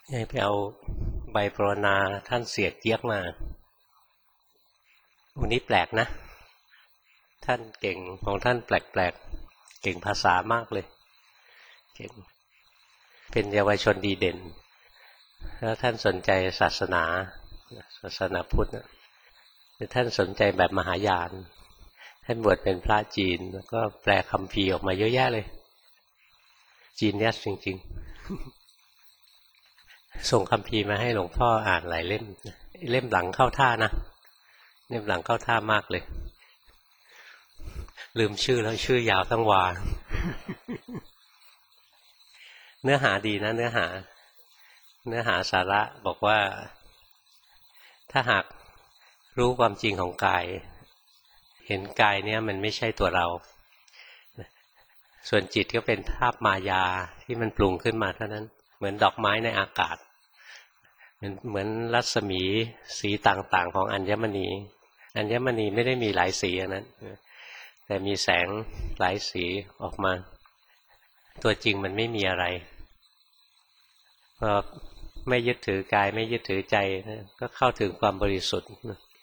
ให้ไปเอาใบปรนนาท่านเสียดเยียกมาวันนี้แปลกนะท่านเก่งของท่านแปลกๆเก่งภาษามากเลยเก่งเป็นเยาวชนดีเด่นแล้วท่านสนใจศาสนาพุทธนะท่านสนใจแบบมหายานท่านบวชเป็นพระจีนแล้วก็แปลคัมภีร์ออกมาเยอะแยะเลยจีนเนี่ยจริงๆส่งคัมภีร์มาให้หลวงพ่ออ่านหลายเล่มเล่มหลังเข้าท่านะเล่มหลังเข้าท่ามากเลยลืมชื่อแล้วชื่อยาวทั้งวาเนื้อหาดีนะเนื้อหาสาระบอกว่าถ้าหากรู้ความจริงของกายเห็นกายเนี่ยมันไม่ใช่ตัวเราส่วนจิตก็เป็นภาพมายาที่มันปรุงขึ้นมาเท่านั้นเหมือนดอกไม้ในอากาศเหมือนรัศมีสีต่างๆของอัญมณีไม่ได้มีหลายสีนั้นแต่มีแสงหลายสีออกมาตัวจริงมันไม่มีอะไรพอไม่ยึดถือกายไม่ยึดถือใจก็เข้าถึงความบริสุทธิ์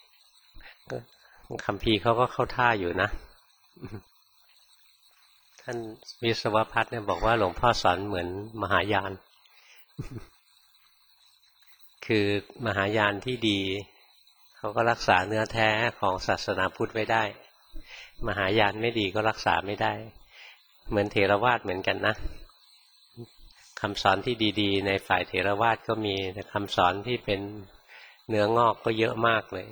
คัมภีร์เขาก็เข้าท่าอยู่นะท่านวิศวพัฒน์เนี่ยบอกว่าหลวงพ่อสอนเหมือนมหายานคือมหายานที่ดีเขาก็รักษาเนื้อแท้ของศาสนาพุทธไว้ได้มหายานไม่ดีก็รักษาไม่ได้เหมือนเถรวาทเหมือนกันนะคำสอนที่ดีๆในฝ่ายเถรวาทก็มีแต่คำสอนที่เป็นเนื้องอกก็เยอะมากเลย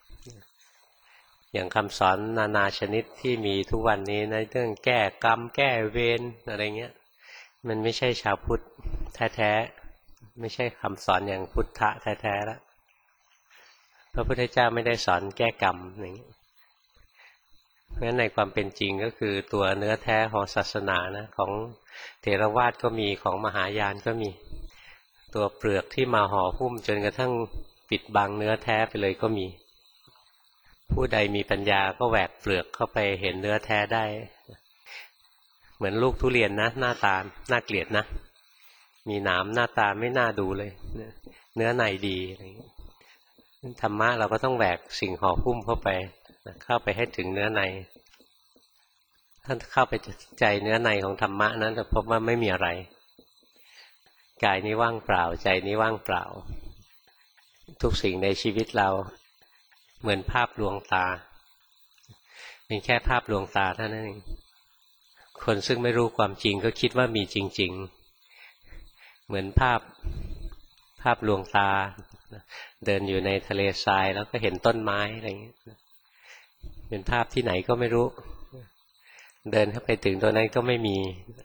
อย่างคำสอนนานาชนิดที่มีทุกวันนี้ในเรื่องแก้กรรมแก้เวรอะไรเงี้ยมันไม่ใช่ชาวพุทธแท้ๆไม่ใช่คำสอนอย่างพุทธะแท้ๆแล้วพระพุทธเจ้าไม่ได้สอนแก้กรรมอย่างนี้เพราะฉะนั้นในความเป็นจริงก็คือตัวเนื้อแท้ของศาสนานะของเถรวาทก็มีของมหายานก็มีตัวเปลือกที่มาห่อหุ้มจนกระทั่งปิดบังเนื้อแท้ไปเลยก็มีผู้ใดมีปัญญาก็แหวกเปลือกเข้าไปเห็นเนื้อแท้ได้เหมือนลูกทุเรียนนะหน้าตาน่าเกลียดนะมีหนามหน้าตาไม่น่าดูเลยเนื้อในดีธรรมะเราก็ต้องแหวกสิ่งห่อหุ้มเข้าไปให้ถึงเนื้อในท่านเข้าไปใจเนื้อในของธรรมะนั้นจะพบว่าไม่มีอะไรกายนี้ว่างเปล่าใจนี้ว่างเปล่าทุกสิ่งในชีวิตเราเหมือนภาพลวงตาเป็นแค่ภาพลวงตาเท่านั้นเองคนซึ่งไม่รู้ความจริงก็คิดว่ามีจริงๆเหมือนภาพลวงตาเดินอยู่ในทะเลทรายแล้วก็เห็นต้นไม้อะไรอย่างเงี้ยเป็นภาพที่ไหนก็ไม่รู้เดินเข้าไปถึงตัวนั้นก็ไม่มี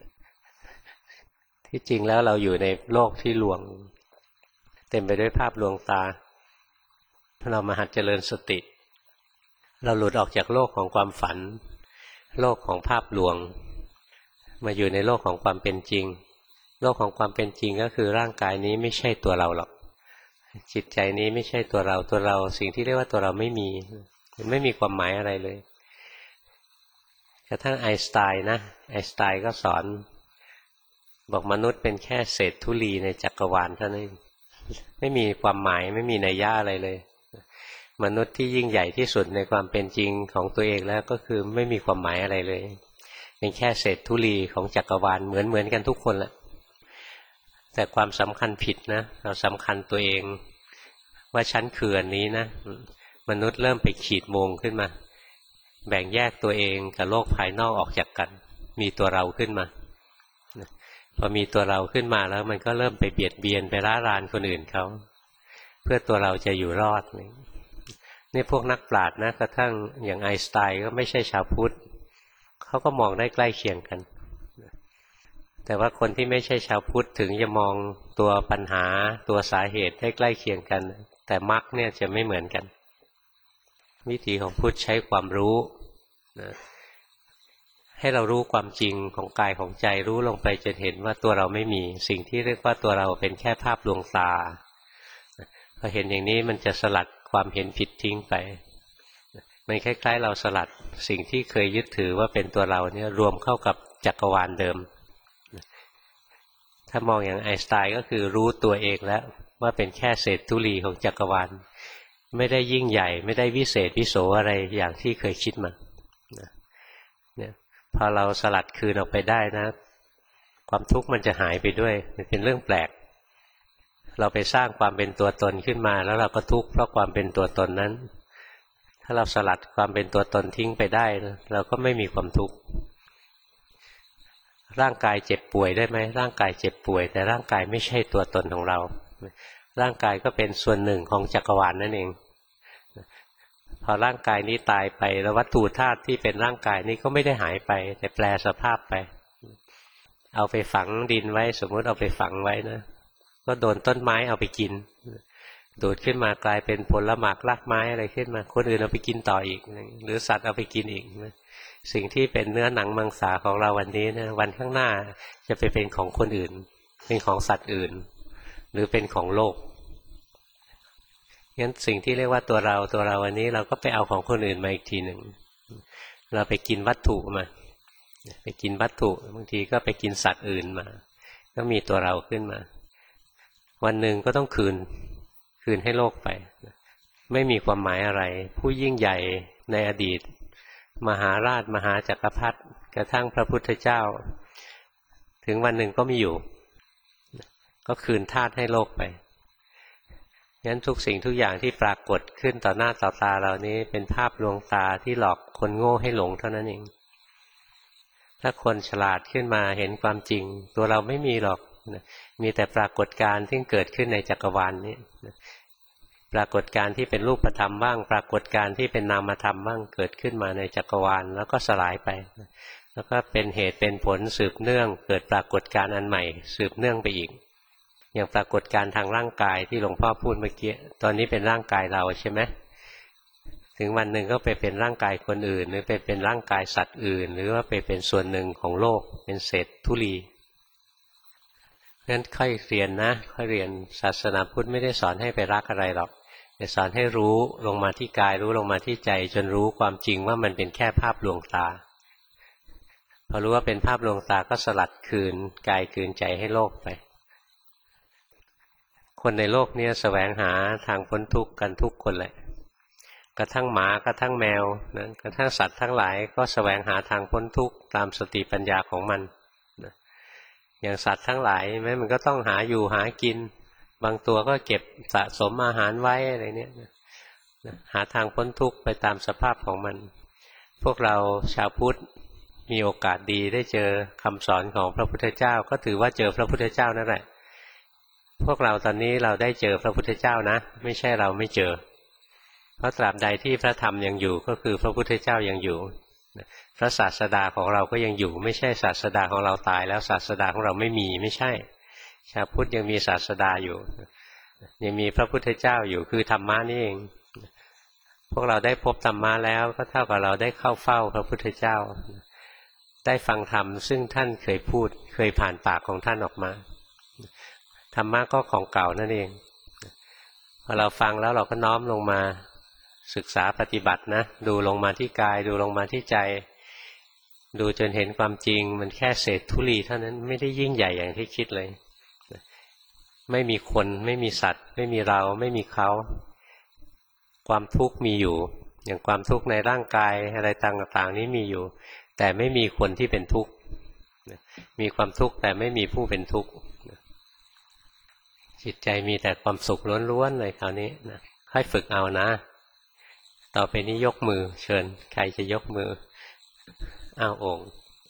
ที่จริงแล้วเราอยู่ในโลกที่ลวงเต็มไปด้วยภาพลวงตาเรามาหัดเจริญสติเราหลุดออกจากโลกของความฝันโลกของภาพลวงมาอยู่ในโลกของความเป็นจริงโลกของความเป็นจริงก็คือร่างกายนี้ไม่ใช่ตัวเราหรอกจิตใจนี้ไม่ใช่ตัวเราสิ่งที่เรียกว่าตัวเราไม่มีความหมายอะไรเลยกระทั่งไอน์สไตน์นะไอน์สไตน์ก็สอนบอกมนุษย์เป็นแค่เศษธุลีในจักรวาลเท่านั้นไม่มีความหมายไม่มีนัยยะอะไรเลยมนุษย์ที่ยิ่งใหญ่ที่สุดในความเป็นจริงของตัวเองแล้วก็คือไม่มีความหมายอะไรเลยเป็นแค่เศษธุลีของจักรวาลเหมือนกันทุกคนแหละแต่ความสำคัญผิดนะเราสำคัญตัวเองว่าฉันคืออันนี้นะมนุษย์เริ่มไปขีดโมงขึ้นมาแบ่งแยกตัวเองกับโลกภายนอกออกจากกันมีตัวเราขึ้นมาพอมีตัวเราขึ้นมาแล้วมันก็เริ่มไปเบียดเบียนไปร้ารานคนอื่นเขาเพื่อตัวเราจะอยู่รอดนี่พวกนักปราชญ์นะกระทั่งอย่างไอน์สไตน์ก็ไม่ใช่ชาวพุทธเขาก็มองได้ใกล้เคียงกันแต่ว่าคนที่ไม่ใช่ชาวพุทธถึงจะมองตัวปัญหาตัวสาเหตุได้ใกล้เคียงกันแต่มรรคเนี่ยจะไม่เหมือนกันวิธีของพุทธใช้ความรู้นะให้เรารู้ความจริงของกายของใจรู้ลงไปจะเห็นว่าตัวเราไม่มีสิ่งที่เรียกว่าตัวเราเป็นแค่ภาพลวงตาพอเห็นอย่างนี้มันจะสลัดความเห็นผิดทิ้งไปมันคล้ายๆเราสลัดสิ่งที่เคยยึดถือว่าเป็นตัวเราเนี่ยรวมเข้ากับจักรวาลเดิมถ้ามองอย่างไอน์สไตน์ก็คือรู้ตัวเองแล้วว่าเป็นแค่เศษธุลีของจักรวาลไม่ได้ยิ่งใหญ่ไม่ได้วิเศษวิโสอะไรอย่างที่เคยคิดมาเนี่ยพอเราสลัดคืนออกไปได้นะความทุกข์มันจะหายไปด้วยมันเป็นเรื่องแปลกเราไปสร้างความเป็นตัวตนขึ้นมาแล้วเราก็ทุกข์เพราะความเป็นตัวตนนั้นถ้าเราสลัดความเป็นตัวตนทิ้งไปได้นะเราก็ไม่มีความทุกข์ร่างกายเจ็บป่วยได้ไหมร่างกายเจ็บป่วยแต่ร่างกายไม่ใช่ตัวตนของเราร่างกายก็เป็นส่วนหนึ่งของจักรวาลนั่นเองพอร่างกายนี้ตายไปแล้ววัตถุธาตุที่เป็นร่างกายนี้ก็ไม่ได้หายไปแต่แปลสภาพไปเอาไปฝังดินไว้สมมติเอาไปฝังไว้นะก็โดนต้นไม้เอาไปกินดูดขึ้นมากลายเป็นผลหมากรากไม้อะไรขึ้นมาคนอื่นเอาไปกินต่ออีกหรือสัตว์เอาไปกินอีกสิ่งที่เป็นเนื้อหนังมังสาของเราวันนี้นะวันข้างหน้าจะไปเป็นของคนอื่นเป็นของสัตว์อื่นหรือเป็นของโลกงั้นสิ่งที่เรียกว่าตัวเราวันนี้เราก็ไปเอาของคนอื่นมาอีกทีหนึ่งเราไปกินวัตถุมาไปกินวัตถุบางทีก็ไปกินสัตว์อื่นมาก็มีตัวเราขึ้นมาวันหนึ่งก็ต้องคืนให้โลกไปไม่มีความหมายอะไรผู้ยิ่งใหญ่ในอดีตมหาราชมหาจักรพรรดิกระทั่งพระพุทธเจ้าถึงวันหนึ่งก็ไม่อยู่ก็คืนธาตุให้โลกไปงั้นทุกสิ่งทุกอย่างที่ปรากฏขึ้นต่อหน้าต่อตาเรานี้เป็นภาพลวงตาที่หลอกคนโง่ให้หลงเท่านั้นเองถ้าคนฉลาดขึ้นมาเห็นความจริงตัวเราไม่มีหรอกมีแต่ปรากฏการณ์ที่เกิดขึ้นในจักรวาลนี้ปรากฏการณ์ที่เป็นรูปธรรมบ้างปรากฏการณ์ที่เป็นนามธรรมบ้างเกิดขึ้นมาในจักรวาลแล้วก็สลายไปแล้วก็เป็นเหตุเป็นผลสืบเนื่องเกิดปรากฏการณ์อันใหม่สืบเนื่องไปอีกอย่างปรากฏการณ์ทางร่างกายที่หลวงพ่อพูดเมื่อกี้ตอนนี้เป็นร่างกายเราใช่ไหมถึงวันหนึ่งก็ไปเป็นร่างกายคนอื่นหรือไปเป็นร่างกายสัตว์อื่นหรือว่าไปเป็นส่วนหนึ่งของโลกเป็นเศษธุลีงั้นค่อยเรียนนะค่อยเรียนศาสนาพุทธไม่ได้สอนให้ไปรักอะไรหรอกแต่สอนให้รู้ลงมาที่กายรู้ลงมาที่ใจจนรู้ความจริงว่ามันเป็นแค่ภาพลวงตาพอรู้ว่าเป็นภาพลวงตาก็สลัดคืนกายคืนใจให้โลกไปคนในโลกนี้แสวงหาทางพ้นทุกข์กันทุกคนแหละกระทั่งหมากระทั่งแมวนะกระทั่งสัตว์ทั้งหลายก็แสวงหาทางพ้นทุกข์ตามสติปัญญาของมันนะอย่างสัตว์ทั้งหลายแม้มันก็ต้องหาอยู่หากินบางตัวก็เก็บสะสมอาหารไว้อะไรเนี่ยหาทางพ้นทุกข์ไปตามสภาพของมันพวกเราชาวพุทธมีโอกาสดีได้เจอคำสอนของพระพุทธเจ้าก็ถือว่าเจอพระพุทธเจ้านั่นแหละพวกเราตอนนี้เราได้เจอพระพุทธเจ้านะไม่ใช่เราไม่เจอเพราะตราบใดที่พระธรรมยังอยู่ก็คือพระพุทธเจ้ายังอยู่พระศาสดาของเราก็ยังอยู่ไม่ใช่ศาสดาของเราตายแล้วศาสดาของเราไม่มีไม่ใช่ชาวพุทธยังมีศาสดาอยู่ยังมีพระพุทธเจ้าอยู่คือธรรมะนี่เองพวกเราได้พบธรรมะแล้วก็เท่ากับเราได้เข้าเฝ้าพระพุทธเจ้าได้ฟังธรรมซึ่งท่านเคยพูดเคยผ่านปากของท่านออกมาธรรมะก็ของเก่านั่นเองพอเราฟังแล้วเราก็น้อมลงมาศึกษาปฏิบัตินะดูลงมาที่กายดูลงมาที่ใจดูจนเห็นความจริงมันแค่เศษธุลีเท่านั้นไม่ได้ยิ่งใหญ่อย่างที่คิดเลยไม่มีคนไม่มีสัตว์ไม่มีเราไม่มีเขาความทุกข์มีอยู่อย่างความทุกข์ในร่างกายอะไรต่างๆนี้มีอยู่แต่ไม่มีคนที่เป็นทุกข์มีความทุกข์แต่ไม่มีผู้เป็นทุกข์จิตใจมีแต่ความสุขล้วนๆเลยคราวนี้นะค่อยฝึกเอานะต่อไปนี้ยกมือเชิญใครจะยกมืออ้าวโอ่ง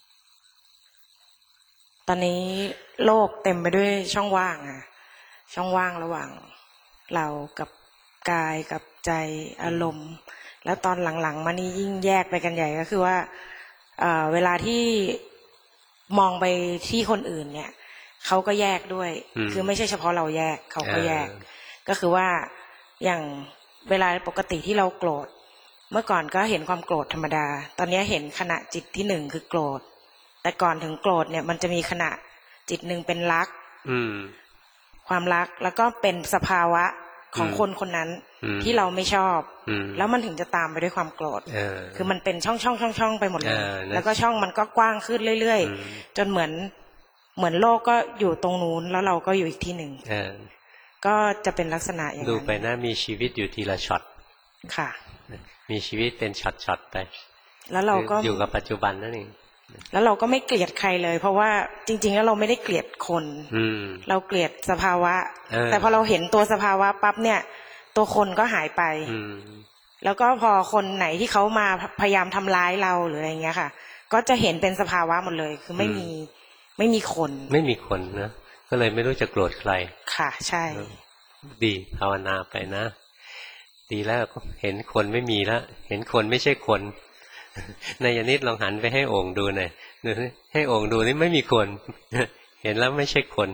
ตอนนี้โลกเต็มไปด้วยช่องว่างอะช่องว่างระหว่างเรากับกายกับใจอารมณ์แล้วตอนหลังๆมานี่ยิ่งแยกไปกันใหญ่ก็คือว่าเวลาที่มองไปที่คนอื่นเนี่ยเขาก็แยกด้วยคือไม่ใช่เฉพาะเราแยกเขาก็แยกก็คือว่าอย่างเวลาปกติที่เราโกรธเมื่อก่อนก็เห็นความโกรธธรรมดาตอนนี้เห็นขณะจิตที่หนึ่งคือโกรธแต่ก่อนถึงโกรธเนี่ยมันจะมีขณะจิตหนึ่งเป็นรักความรักแล้วก็เป็นสภาวะของคนคนนั้นที่เราไม่ชอบแล้วมันถึงจะตามไปด้วยความโกรธคือมันเป็นช่องไปหมดเลยแล้วก็ช่องมันก็กว้างขึ้นเรื่อยๆจนเหมือนเหมือนโลกก็อยู่ตรงนู้นแล้วเราก็อยู่อีกที่หนึ่งก็จะเป็นลักษณะอย่างนั้นดูไปนะมีชีวิตอยู่ทีละช็อตค่ะมีชีวิตเป็นช็อตๆไปแล้วเราก็อยู่กับปัจจุบันนั่นเองแล้วเราก็ไม่เกลียดใครเลยเพราะว่าจริงๆแล้วเราไม่ได้เกลียดคนเราเกลียดสภาวะแต่พอเราเห็นตัวสภาวะปั๊บเนี่ยตัวคนก็หายไปแล้วก็พอคนไหนที่เขามาพยายามทำร้ายเราหรืออะไรเงี้ยค่ะก็จะเห็นเป็นสภาวะหมดเลยคือไม่มีคนนะก็เลยไม่รู้จะโกรธใครค่ะใช่ดีภาวนาไปนะดีแล้วเห็นคนไม่มีแล้วเห็นคนไม่ใช่คนนายนิดลองหันไปให้โอ่งดูหน่อยให้โอ่งดูนี่ไม่มีคนเห็นแล้วไม่ใช่คน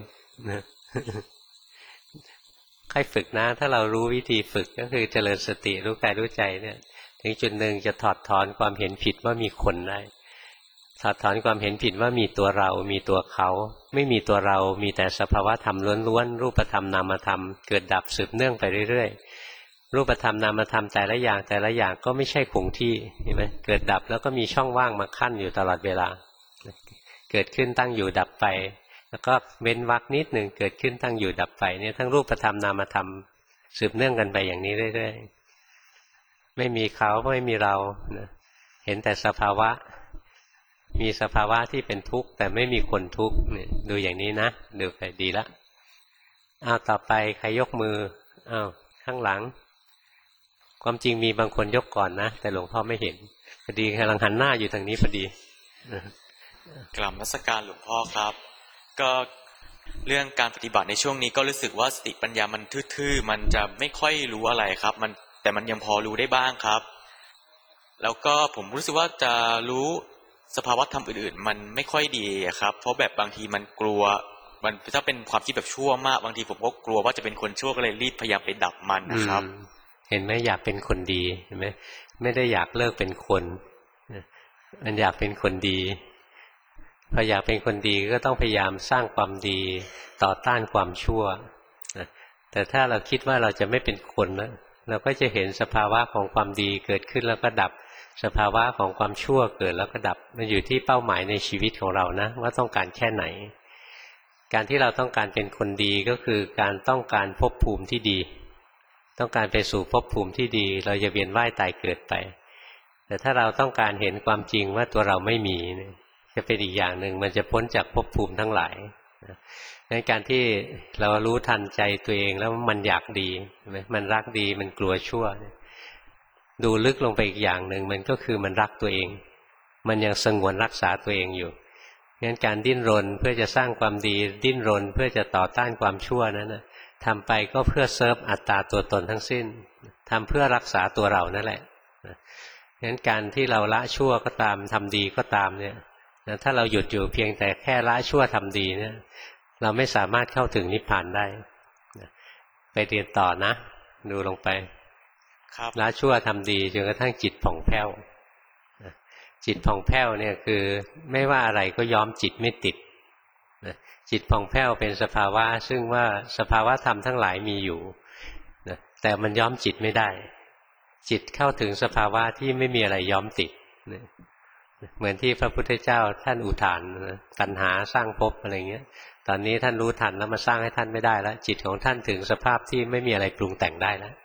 ใครฝึกนะถ้าเรารู้วิธีฝึกก็คือเจริญสติรู้กายรู้ใจเนี่ยถึงจุดหนึ่งจะถอดถอนความเห็นผิดว่ามีคนได้ถอดถอนความเห็นผิดว่ามีตัวเรามีตัวเขาไม่มีตัวเรามีแต่สภาวะธรรมล้วนๆรูปธรรมนามธรรมเกิดดับสืบเนื่องไปเรื่อยๆรูปธรรมนามธรรมแต่ละอย่างก็ไม่ใช่คงที่เห็นไหมเกิดดับแล้วก็มีช่องว่างมาขั้นอยู่ตลอดเวลาเกิดขึ้นตั้งอยู่ดับไปแล้วก็เว้นวรรคนิดหนึ่งเกิดขึ้นตั้งอยู่ดับไปเนี่ยทั้งรูปธรรมนามธรรมสืบเนื่องกันไปอย่างนี้เรื่อยๆไม่มีเขาไม่มีเราเห็นแต่สภาวะมีสภาวะที่เป็นทุกข์แต่ไม่มีคนทุกข์เนี่ยดูอย่างนี้นะดูไปดีละต่อไปใครยกมือข้างหลังความจริงมีบางคนยกก่อนนะแต่หลวงพ่อไม่เห็นพอดีกำลังหันหน้าอยู่ทางนี้พอดีกราบนมัสการหลวงพ่อครับก็เรื่องการปฏิบัติในช่วงนี้ก็รู้สึกว่าสติปัญญามันทื่อๆมันจะไม่ค่อยรู้อะไรครับแต่มันยังพอรู้ได้บ้างครับแล้วก็ผมรู้สึกว่าจะรู้สภาวะธรรมอื่นๆมันไม่ค่อยดีครับเพราะแบบบางทีมันกลัวมันถ้าเป็นความคิดแบบชั่วมากบางทีผมก็กลัวว่าจะเป็นคนชั่วก็เลยรีบพยายามไปดับมันนะครับเห็นไหมอยากเป็นคนดีเห็นไหมไม่ได้อยากเลิกเป็นคนมันอยากเป็นคนดีพออยากเป็นคนดีก็ต้องพยายามสร้างความดีต่อต้านความชั่วแต่ถ้าเราคิดว่าเราจะไม่เป็นคนนะเราก็จะเห็นสภาวะของความดีเกิดขึ้นแล้วก็ดับสภาวะของความชั่วเกิดแล้วก็ดับมันอยู่ที่เป้าหมายในชีวิตของเรานะว่าต้องการแค่ไหนการที่เราต้องการเป็นคนดีก็คือการต้องการภพภูมิที่ดีต้องการไปสู่ภพภูมิที่ดีเราจะเวียนว่ายตายเกิดไปแต่ถ้าเราต้องการเห็นความจริงว่าตัวเราไม่มีจะเป็นอีกอย่างหนึ่งมันจะพ้นจากภพภูมิทั้งหลายงั้นการที่เรารู้ทันใจตัวเองแล้วมันอยากดีมันรักดีมันกลัวชั่วดูลึกลงไปอีกอย่างหนึ่งมันก็คือมันรักตัวเองมันยังสงวนรักษาตัวเองอยู่งั้นการดิ้นรนเพื่อจะสร้างความดีดิ้นรนเพื่อจะต่อต้านความชั่วนั้นนะทำไปก็เพื่อเซิร์ฟอัตตาตัวตนทั้งสิ้นทำเพื่อรักษาตัวเรานั่นแหละงั้นการที่เราละชั่วก็ตามทำดีก็ตามเนี่ยถ้าเราหยุดอยู่เพียงแต่แค่ละชั่วทำดีเนี่ยเราไม่สามารถเข้าถึงนิพพานได้ไปเรียนต่อนะดูลงไปละชั่วทำดีจนกระทั่งจิตผ่องแผ้วจิตผ่องแผ้วเนี่ยคือไม่ว่าอะไรก็ย้อมจิตไม่ติดจิตผ่องแผ้วเป็นสภาวะซึ่งว่าสภาวะธรรมทั้งหลายมีอยู่แต่มันย้อมจิตไม่ได้จิตเข้าถึงสภาวะที่ไม่มีอะไรย้อมติดเหมือนที่พระพุทธเจ้าท่านอุทานตัณหาสร้างภพอะไรเงี้ยตอนนี้ท่านรู้ทันแล้วมาสร้างให้ท่านไม่ได้แล้วจิตของท่านถึงสภาพที่ไม่มีอะไรปรุงแต่งได้แล้ว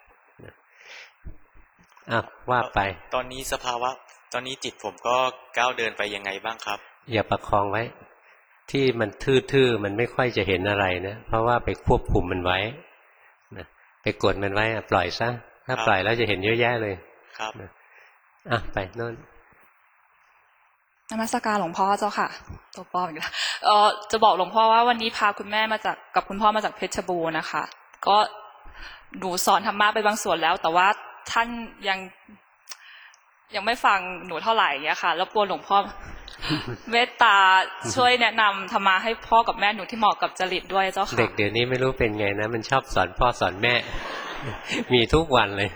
ว่าไปตอนนี้สภาวะตอนนี้จิตผมก็ก้าวเดินไปยังไงบ้างครับอย่าประคองไว้ที่มันทื่อๆมันไม่ค่อยจะเห็นอะไรนะเพราะว่าไปควบคุมมันไว้ไปกดมันไว้ปล่อยซะถ้าปล่อยแล้วจะเห็นเยอะแยะเลยครับไปโน่นนมัสการหลวงพ่อเจ้าค่ะตัวป้อมอีกแล้วจะบอกหลวงพ่อว่าวันนี้พาคุณแม่มาจากกับคุณพ่อมาจากเพชรบูรณ์นะคะก็หนูสอนธรรมะไปบางส่วนแล้วแต่ว่าท่านยังไม่ฟังหนูเท่าไหร่เนี่ยค่ะแล้วกลัวหลวงพ่อเมตตาช่วยแนะนำธรรมะให้พ่อกับแม่หนูที่เหมาะกับจริตด้วยเจ้าค่ะเด็กเดี๋ยวนี้ไม่รู้เป็นไงนะมันชอบสอนพ่อสอนแม่มีทุกวันเลย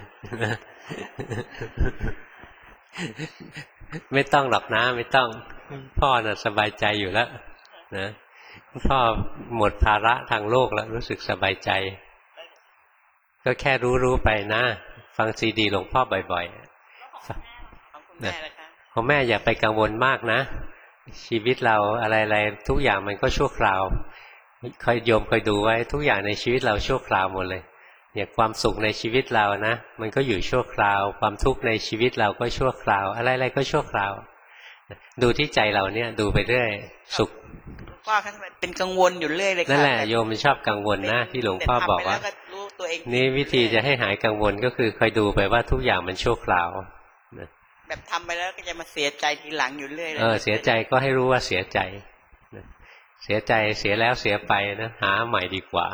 ไม่ต้องหรอกนะไม่ต้องพ่อน่ะสบายใจอยู่แล้วนะพ่อหมดภาระทางโลกแล้วรู้สึกสบายใจก็แค่รู้ไปนะฟังซีดีหลวงพ่อบ่อยๆนะของแม่อย่าไปกังวลมากนะชีวิตเราอะไรๆทุกอย่างมันก็ชั่วคราวคอยโยมคอยดูไว้ทุกอย่างในชีวิตเราชั่วคราวหมดเลยอย่างความสุขในชีวิตเรานะมันก็อยู่ชั่วคราวความทุกข์ในชีวิตเราก็ชั่วคราวอะไรๆก็ชั่วคราวดูที่ใจเราเนี่ยดูไปเรื่อยสุขว่าท่านเป็นกังวลอยู่เรื่อยเลยนั่นแหละโยมมันชอบกังวลนะที่หลวงพ่อบอกว่านี่วิธีจะให้หายกังวลก็คือคอยดูไปว่าทุกอย่างมันชั่วคราวแบบทำไปแล้วก็จะมาเสียใจทีหลังอยู่เรื่อยเสียใจก็ให้รู้ว่าเสียใจเสียใจเสียแล้วเสียไปนะหาใหม่ดีกว่า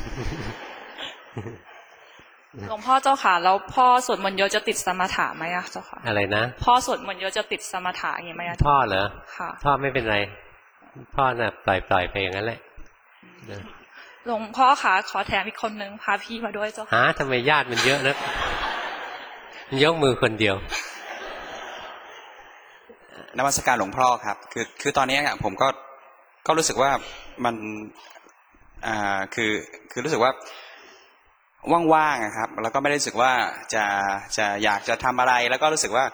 หลวงพ่อเจ้าค่ะแล้วพ่อสวดมนต์เยอะจะติดสมถะไหมอะเจ้าค่ะอะไรนะพ่อสวดมนต์เยอะจะติดสมถะอย่างนี้ไหมอะพ่อเหรอค่ะพ่อไม่เป็นไรพ่อน่ะปล่อยไปอย่างนั้นแหละหลวงพ่อค่ะขอแถมอีกคนนึงพาพี่มาด้วยเจ้าค่ะทำไมญาติมันเยอะนะมันยกมือคนเดียวนมัสการหลวงพ่อครับคือตอนนี้ผมก็รู้สึกว่ามันคือรู้สึกว่าว่างๆครับแล้วก็ไม่ได้รู้สึกว่าจะอยากจะทำอะไรแล้วก็รู้สึกว่า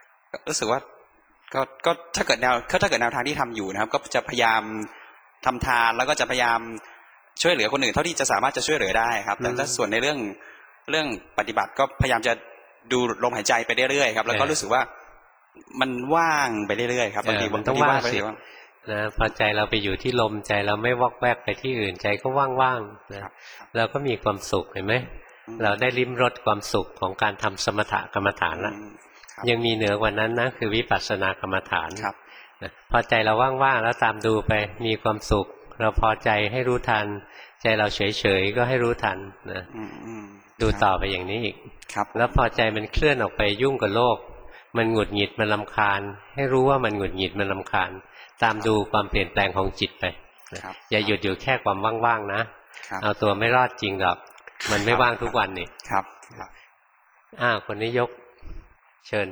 ก็ถ้าเกิดแนวทางที่ทำอยู่นะครับก็จะพยายามทำทานแล้วก็จะพยายามช่วยเหลือคนอื่นเท่าที่จะสามารถจะช่วยเหลือได้ครับแต่ถ้าส่วนในเรื่องปฏิบัติก็พยายามจะดูลมหายใจไปเรื่อยๆครับแล้วก็รู้สึกว่ามันว่างไปเรื่อยๆครับบางทีมันต้องว่างสินะพอใจเราไปอยู่ที่ลมใจเราไม่วอกแวกไปที่อื่นใจก็ว่างๆนะเราก็มีความสุขเห็นไหมเราได้ลิ้มรสความสุขของการทำสมถกรรมฐานแล้วยังมีเหนือกว่านั้นนะคือวิปัสสนากรรมฐานนะพอใจเราว่างๆแล้วตามดูไปมีความสุขเราพอใจให้รู้ทันใจเราเฉยๆก็ให้รู้ทันนะดูต่อไปอย่างนี้อีกแล้วพอใจมันเคลื่อนออกไปยุ่งกับโลกมันหงุดหงิดมันรำคาญให้รู้ว่ามันหงุดหงิดมันรำคาญตามดูความเปลี่ยนแปลงของจิตไปอย่าหยุดอยู่แค่ความว่างๆนะเอาตัวไม่รอดจริงหรอกมันไม่ว่างทุกวันนี่ครับคนนี้ยกเชิญ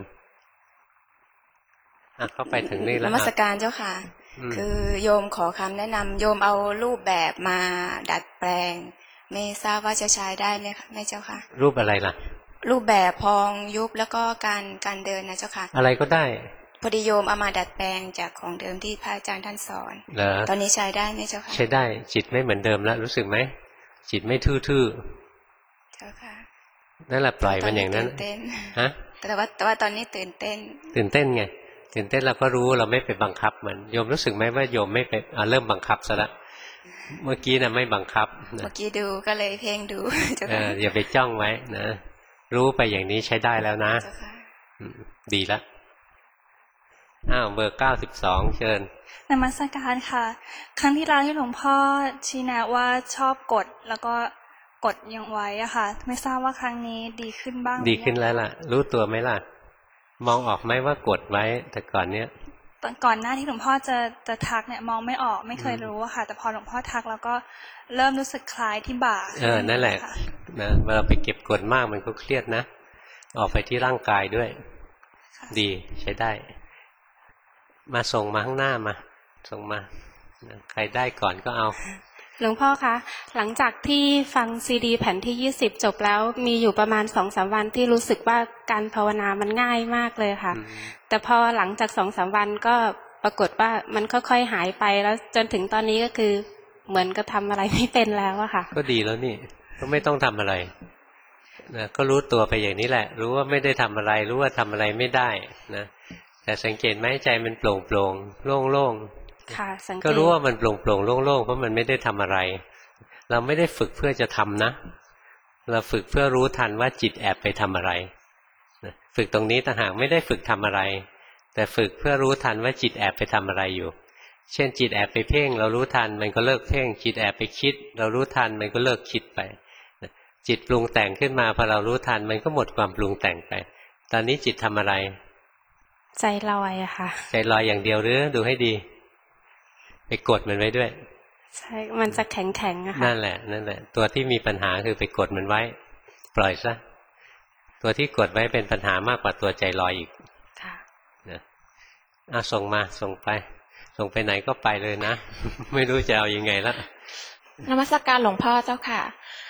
เข้าไปถึงนี่แล้วนมัสการเจ้าค่ะคือโยมขอคำแนะนำโยมเอารูปแบบมาดัดแปลงไม่ทราบว่าจะใช้ได้ไหมเจ้าค่ะรูปอะไรล่ะรูปแบบพองยุบแล้วก็การเดินนะเจ้าค่ะอะไรก็ได้พอดีโยมเอามาดัดแปลงจากของเดิมที่พระอาจารย์ท่านสอนตอนนี้ใช้ได้ไหมเจ้าค่ะใช้ได้จิตไม่เหมือนเดิมแล้วรู้สึกไหมจิตไม่ทื่อเจ้าค่ะนั่นแหละปล่อยมันอย่างนั้นฮะแต่ว่าตอนนี้ตื่นเต้นไงตื่นเต้นเราก็รู้เราไม่ไปบังคับมันโยมรู้สึกไหมว่าโยมไม่ไปเริ่มบังคับซะละเมื่อกี้น่ะไม่บังคับเมื่อกี้ดูก็เลยเพ่งดูอย่าไปจ้องไว้นะรู้ไปอย่างนี้ใช้ได้แล้วนะดีแล้วเบอร์92เชิญนมัสการค่ะครั้งที่แล้วที่หลวงพ่อชี้แนะว่าชอบกดแล้วก็กดยังไว้อะค่ะไม่ทราบว่าครั้งนี้ดีขึ้นบ้างดีขึ้นแล้วล่ะรู้ตัวไหมล่ะมองออกไหมว่ากดไว้แต่ก่อนเนี้ยก่อนหน้าที่หลวงพ่อจะทักเนี่ยมองไม่ออกไม่เคยรู้อะค่ะแต่พอหลวงพ่อทักแล้วก็เริ่มรู้สึกคล้ายที่บ่านั่นแหละนะเวลาไปเก็บกดมากมันก็เครียดนะออกไปที่ร่างกายด้วยดีใช้ได้มาส่งมาข้างหน้ามาส่งมาใครได้ก่อนก็เอาหลวงพ่อคะหลังจากที่ฟังซีดีแผ่นที่20จบแล้วมีอยู่ประมาณ 2-3 วันที่รู้สึกว่าการภาวนามันง่ายมากเลยค่ะแต่พอหลังจาก 2-3 วันก็ปรากฏว่ามันค่อยๆหายไปแล้วจนถึงตอนนี้ก็คือเหมือนกับทำอะไรไม่เป็นแล้วอะค่ะก็ดีแล้วนี่ก็ไม่ต้องทำอะไรนะก็รู้ตัวไปอย่างนี้แหละรู้ว่าไม่ได้ทำอะไรรู้ว่าทำอะไรไม่ได้นะแต่สังเกตไหมใจมันโปร่งโล่งก็รู้ว่ามันโปร่งโล่งเพราะมันไม่ได้ทำอะไรเราไม่ได้ฝึกเพื่อจะทำนะเราฝึกเพื่อรู้ทันว่าจิตแอบไปทำอะไรฝึกตรงนี้ต่างหากไม่ได้ฝึกทำอะไรแต่ฝึกเพื่อรู้ทันว่าจิตแอบไปทำอะไรอยู่เช่นจิตแอบไปเพ่งเรารู้ทันมันก็เลิกเพ่งจิตแอบไปคิดเรารู้ทันมันก็เลิกคิดไปจิตปรุงแต่งขึ้นมาพอเรารู้ทันมันก็หมดความปรุงแต่งไปตอนนี้จิตทำอะไรใจลอยอะค่ะใจลอยอย่างเดียวหรือดูให้ดีไปกดมันไว้ด้วยใช่มันจะแข็งๆอะค่ะนั่นแหละตัวที่มีปัญหาคือไปกดมันไว้ปล่อยซะตัวที่กดไว้เป็นปัญหามากกว่าตัวใจลอยอีกค่ะนะส่งมาส่งไปไหนก็ไปเลยนะ ไม่รู้จะเอายังไงละนมัสการหลวงพ่อเจ้าค่ะ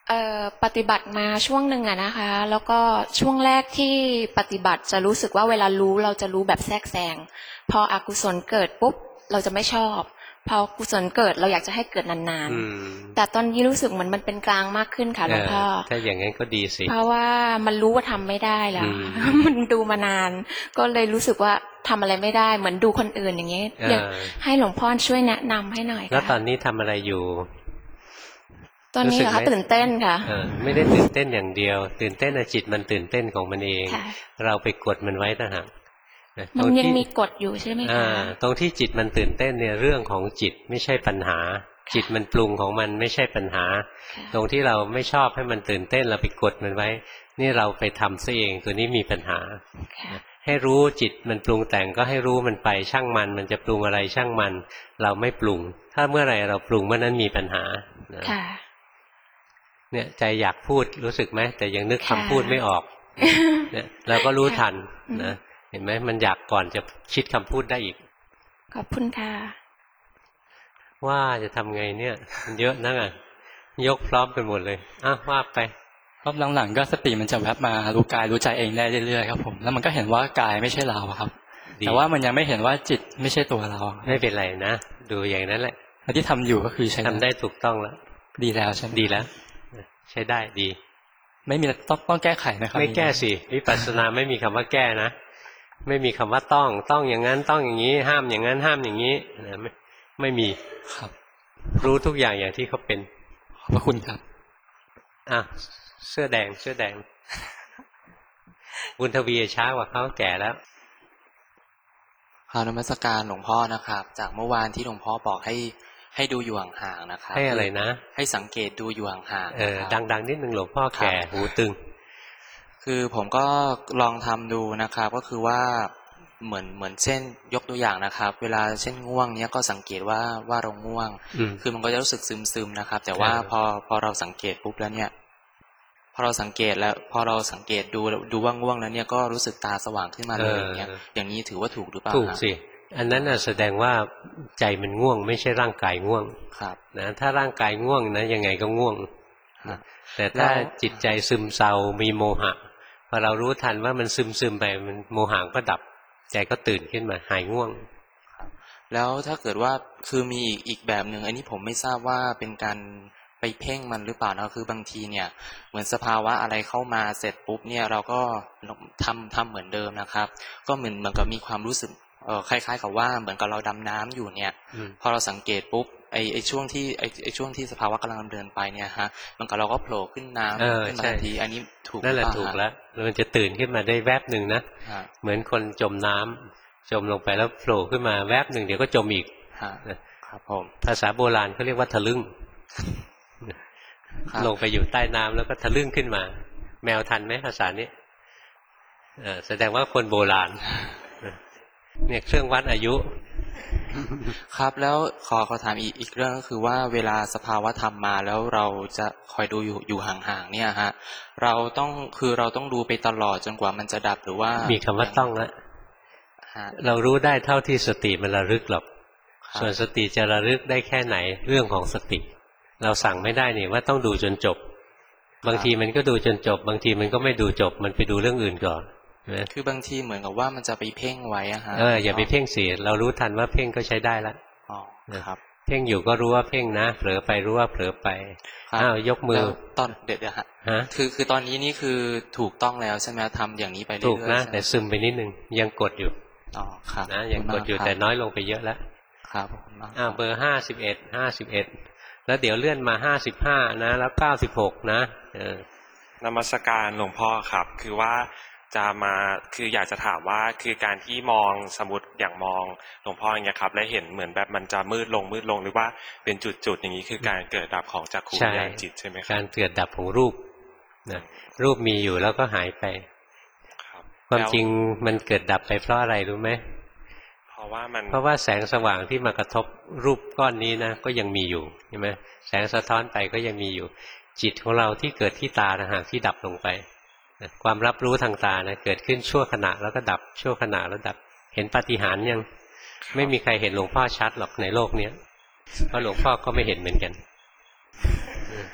ปฏิบัติมาช่วงหนึ่งอะนะคะ แล้วก็ช่วงแรกที่ปฏิบัติจะรู้สึกว่าเวลารู้เราจะรู้แบบแทรกแซงพออกุศลเกิดปุ๊บเราจะไม่ชอบพอกุศลเกิดเราอยากจะให้เกิดนานๆแต่ตอนนี้รู้สึกเหมือนมันเป็นกลางมากขึ้นค่ะหลวงพ่อถ้าอย่างนั้นก็ดีสิเพราะว่ามันรู้ว่าทำไม่ได้แล้วมันดูมานานก็เลยรู้สึกว่าทำอะไรไม่ได้เหมือนดูคนอื่นอย่างนี้อยากให้หลวงพ่อช่วยแนะนำให้หน่อยค่ะแล้วตอนนี้ทำอะไรอยู่ตอนนี้เหรอคะตื่นเต้นค่ะไม่ได้ตื่นเต้นอย่างเดียวตื่นเต้นจิตมันตื่นเต้นของมันเองเราไปกดมันไว้ต่างหากมันยังมีกฎอยู่ใช่ไหมคะตรงที่จิตมันตื่นเต้นเนี่ยเรื่องของจิตไม่ใช่ปัญหาจิตมันปรุงของมันไม่ใช่ปัญหาตรงที่เราไม่ชอบให้มันตื่นเต้นเราไปกดมันไว้นี่เราไปทำซะเองตัวนี้มีปัญหาให้รู้จิตมันปรุงแต่งก็ให้รู้มันไปช่างมันจะปรุงอะไรช่างมันเราไม่ปรุงถ้าเมื่อไหร่เราปรุงเมื่อนั้นมีปัญหาเนี่ยใจอยากพูดรู้สึกไหมแต่ยังนึกคำพูดไม่ออกเนี่ยเราก็รู้ทันนะเห็นไหมมันอยากก่อนจะคิดคำพูดได้อีกขอบคุณค่ะว่าจะทำไงเนี่ยมันเยอะนักอ่ะยกพร้อมกันหมดเลยว่าไปรอบหลังๆก็สติมันจะแวบมารู้กายรู้ใจเองได้เรื่อยๆครับผมแล้วมันก็เห็นว่ากายไม่ใช่เราครับแต่ว่ามันยังไม่เห็นว่าจิตไม่ใช่ตัวเราไม่เป็นไรนะดูอย่างนั้นแหละที่ทำอยู่ก็คือใช้ทำได้ถูกต้องแล้วดีแล้วใช่ไหมดีแล้วใช้ได้ดีไม่มีต้องแก้ไขนะครับไม่แก้สิวิปัสสนาไม่มีคำว่าแก้นะไม่มีคำว่าต้องอย่างนั้นต้องอย่างนี้ห้ามอย่างนั้นห้ามอย่างนี้นะไม่มีครับรู้ทุกอย่างอย่างที่เขาเป็นขอบพระคุณครับเสื้อแดงบุญทวีช้ากว่าเขาแก่แล้วนมัสการหลวงพ่อนะครับจากเมื่อวานที่หลวงพ่อบอกให้ดูอยู่ห่างๆนะครับให้อะไรนะให้สังเกตดูอยู่ห่างๆดังๆนิดนึงหลวงพ่อแก่หูตึงคือผมก็ลองทำดูนะครับก็คือว่าเหมือนเช่นยกตัวอย่างนะครับเวลาเช่นง่วงเนี้ยก็สังเกตว่าเราง่วงคือมันก็จะรู้สึกซึมๆนะครับแต่ว่าพอเราสังเกตปุ๊บแล้วเนี่ยพอเราสังเกตดูว่าง่วงแล้วเนี่ยก็รู้สึกตาสว่างขึ้นมาเลยอย่างเงี้ยอย่างนี้ถือว่าถูกหรือเปล่าถูกสิอันนั้นแสดงว่าใจมันง่วงไม่ใช่ร่างกายง่วงครับนะถ้าร่างกายง่วงนะยังไงก็ง่วงแต่ถ้าจิตใจซึมเศร้ามีโมหะพอเรารู้ทันว่ามันซึมไปมันโมหะก็ดับใจก็ตื่นขึ้นมาหายง่วงแล้วถ้าเกิดว่าคือมีอีกแบบหนึ่งอันนี้ผมไม่ทราบว่าเป็นการไปเพ่งมันหรือเปล่านะคือบางทีเนี่ยเหมือนสภาวะอะไรเข้ามาเสร็จปุ๊บเนี่ยเราก็ทำเหมือนเดิมนะครับก็เหมือนกับมีความรู้สึกคล้ายๆกับว่าเหมือนกับเราดำน้ำอยู่เนี่ยพอเราสังเกตปุ๊บไอ้ช่วงที่สภาวะกำลังดำเนินไปเนี่ยฮะมันก็เราก็โผล่ขึ้นน้ำขึ้นมาทันทีอันนี้ถูกนั่นแหละถูกแล้วมันจะตื่นขึ้นมาได้แวบหนึ่งนะเหมือนคนจมน้ำจมลงไปแล้วโผล่ขึ้นมาแวบหนึ่งเดี๋ยวก็จมอีกครับผมภาษาโบราณเขาเรียกว่าทะลึ่งลงไปอยู่ใต้น้ำแล้วก็ทะลึ่งขึ้นมาแมวทันไหมภาษานี้แสดงว่าคนโบราณเนี่ยเครื่องวัดอายุครับแล้วขอถามอีกเรื่องก็คือว่าเวลาสภาวะธรรมมาแล้วเราจะคอยดูอยู่ห่างๆเนี่ยฮะเราต้องดูไปตลอดจนกว่ามันจะดับหรือว่ามีคำว่าต้องแล้วเรารู้ได้เท่าที่สติมันระลึกหรอกส่วนสติจะระลึกได้แค่ไหนเรื่องของสติเราสั่งไม่ได้นี่ว่าต้องดูจนจบบางทีมันก็ดูจนจบบางทีมันก็ไม่ดูจบมันไปดูเรื่องอื่นก่อนคือบางทีเหมือนกับว่ามันจะไปเพ่งไว้อะฮะอย่าไปเพ่งสิเรารู้ทันว่าเพ่งก็ใช้ได้แล้วครับเพ่งอยู่ก็รู้ว่าเพ่งนะเผลอไปรู้ว่าเผลอไปยกมือตอนเด็ดฮะคือตอนนี้นี่คือถูกต้องแล้วใช่ไหมทำอย่างนี้ไปเรื่อยๆถูกนะแต่ซึมไปนิดนึงยังกดอยู่ครับนะยังกดอยู่แต่น้อยลงไปเยอะแล้วครับเบอร์51แล้วเดี๋ยวเลื่อนมา55นะแล้ว96นะนมัสการหลวงพ่อครับคือว่าจะมาคืออยากจะถามว่าคือการที่มองสมมติอย่างมองหลวงพ่ออย่างเงี้ยครับและเห็นเหมือนแบบมันจะมืดลงหรือว่าเป็นจุดๆอย่างนี้คือการเกิดดับของจักขุวิญญาณจิตใช่ไหมครับการเกิดดับของรูปนะรูปมีอยู่แล้วก็หายไปความจริงมันเกิดดับไปเพราะอะไรรู้ไหมเพราะว่าแสงสว่างที่มากระทบรูปก้อนนี้นะก็ยังมีอยู่ใช่ไหมแสงสะท้อนไปก็ยังมีอยู่จิตของเราที่เกิดที่ตาต่างหากที่ดับลงไปความรับรู้ทางตานะเกิดขึ้นชั่วขณะแล้วก็ดับชั่วขณะแล้วดับเห็นปาฏิหาริย์ยังไม่มีใครเห็นหลวงพ่อชัดหรอกในโลกนี้เพราะหลวงพ่อก็ไม่เห็นเหมือนกัน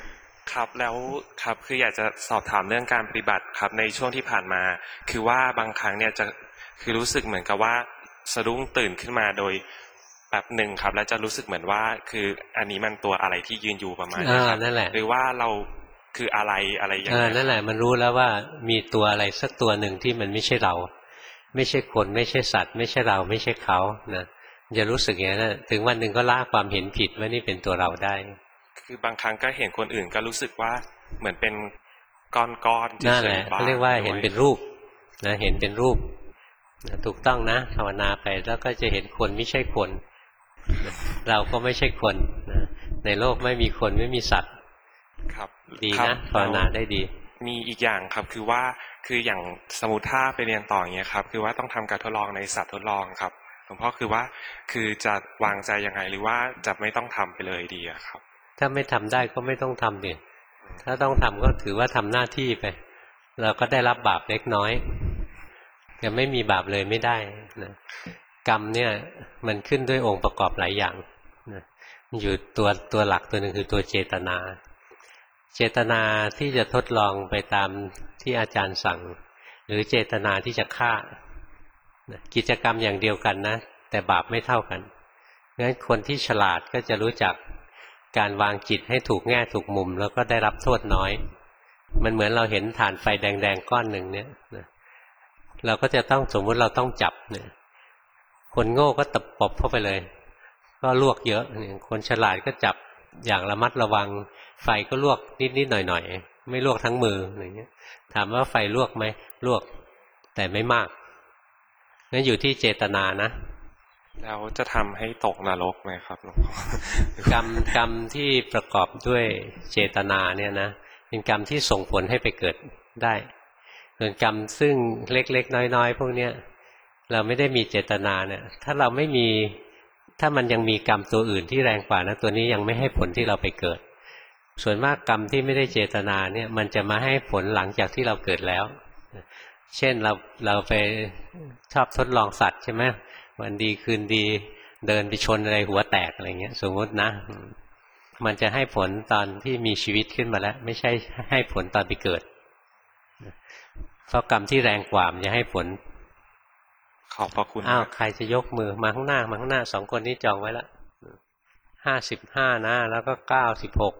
ครับแล้วครับคืออยากจะสอบถามเรื่องการปฏิบัติครับในช่วงที่ผ่านมา คือว่าบางครั้งเนี่ยจะคือรู้สึกเหมือนกับว่าสะดุ้งตื่นขึ้นมาโดยแบบหนึ่งครับแล้วจะรู้สึกเหมือนว่าคืออันนี้มันตัวอะไรที่ยืนอยู่ประมาณนี้ครับนั่นแหละหรือว่าเราคืออะไรอย่างนี้นั่นแหละมันรู้แล้วว่ามีตัวอะไรสักตัวหนึ่งที่มันไม่ใช่เราไม่ใช่คนไม่ใช่สัตว์ไม่ใช่เราไม่ใช่เขานะจะรู้สึกอย่างนั้นถึงวันหนึ่งก็ละความเห็นผิดว่านี่เป็นตัวเราได้คือบางครั้งก็เห็นคนอื่นก็รู้สึกว่าเหมือนเป็นก้อนๆนั่นแหละเขาเรียกว่าเห็นเป็นรูปนะเห็นเป็นรูปถูกต้องนะภาวนาไปแล้วก็จะเห็นคนไม่ใช่คนเราก็ไม่ใช่คนนะในโลกไม่มีคนไม่มีสัตว์ครับดีนะภาวนาได้ดีมีอีกอย่างครับคือว่าคืออย่างสมมุติถ้าไปเรียนต่ออย่างเงี้ยครับคือว่าต้องทำการทดลองในสัตว์ทดลองครับหลวงพ่อคือว่าคือจะวางใจยังไงหรือว่าจะไม่ต้องทำไปเลยดีครับถ้าไม่ทำได้ก็ไม่ต้องทำเนี่ยถ้าต้องทำก็ถือว่าทำหน้าที่ไปเราก็ได้รับบาปเล็กน้อยจะไม่มีบาปเลยไม่ได้นะกรรมเนี่ยมันขึ้นด้วยองค์ประกอบหลายอย่างนะอยู่ตัวหลักตัวหนึ่งคือตัวเจตนาเจตนาที่จะทดลองไปตามที่อาจารย์สั่งหรือเจตนาที่จะฆ่ากิจกรรมอย่างเดียวกันนะแต่บาปไม่เท่ากันงั้นคนที่ฉลาดก็จะรู้จักการวางจิตให้ถูกแง่ถูกมุมแล้วก็ได้รับโทษน้อยมันเหมือนเราเห็นฐานไฟแดงๆก้อนหนึ่งเนี่ยเราก็จะต้องสมมุติเราต้องจับเนี่ยคนโง่ก็ตบปบเข้าไปเลยก็ลวกเยอะคนฉลาดก็จับอย่างระมัดระวังไฟก็ลวกนิดๆหน่อยๆไม่ลวกทั้งมืออย่างเงี้ยถามว่าไฟลวกไหมลวกแต่ไม่มากงั้นอยู่ที่เจตนานะแล้วจะทำให้ตกนรกไหมครับหลวงพ่อกรรมที่ประกอบด้วยเจตนาเนี่ยนะเป็นกรรมที่ส่งผลให้ไปเกิดได้ส่วนกรรมซึ่งเล็กๆน้อยๆพวกเนี้ยเราไม่ได้มีเจตนาเนี่ยถ้าเราไม่มีถ้ามันยังมีกรรมตัวอื่นที่แรงกว่านะตัวนี้ยังไม่ให้ผลที่เราไปเกิดส่วนมากกรรมที่ไม่ได้เจตนาเนี่ยมันจะมาให้ผลหลังจากที่เราเกิดแล้วเช่นเราไปชอบทดลองสัตว์ใช่ไหมวันดีคืนดีเดินไปชนอะไรหัวแตกอะไรเงี้ยสมมตินะมันจะให้ผลตอนที่มีชีวิตขึ้นมาแล้วไม่ใช่ให้ผลตอนไปเกิดเพราะกรรมที่แรงกว่ามันจะให้ผลขอบพระคุณใครจะยกมือมาข้างหน้าสองคนนี้จองไว้ละ55นะแล้วก็96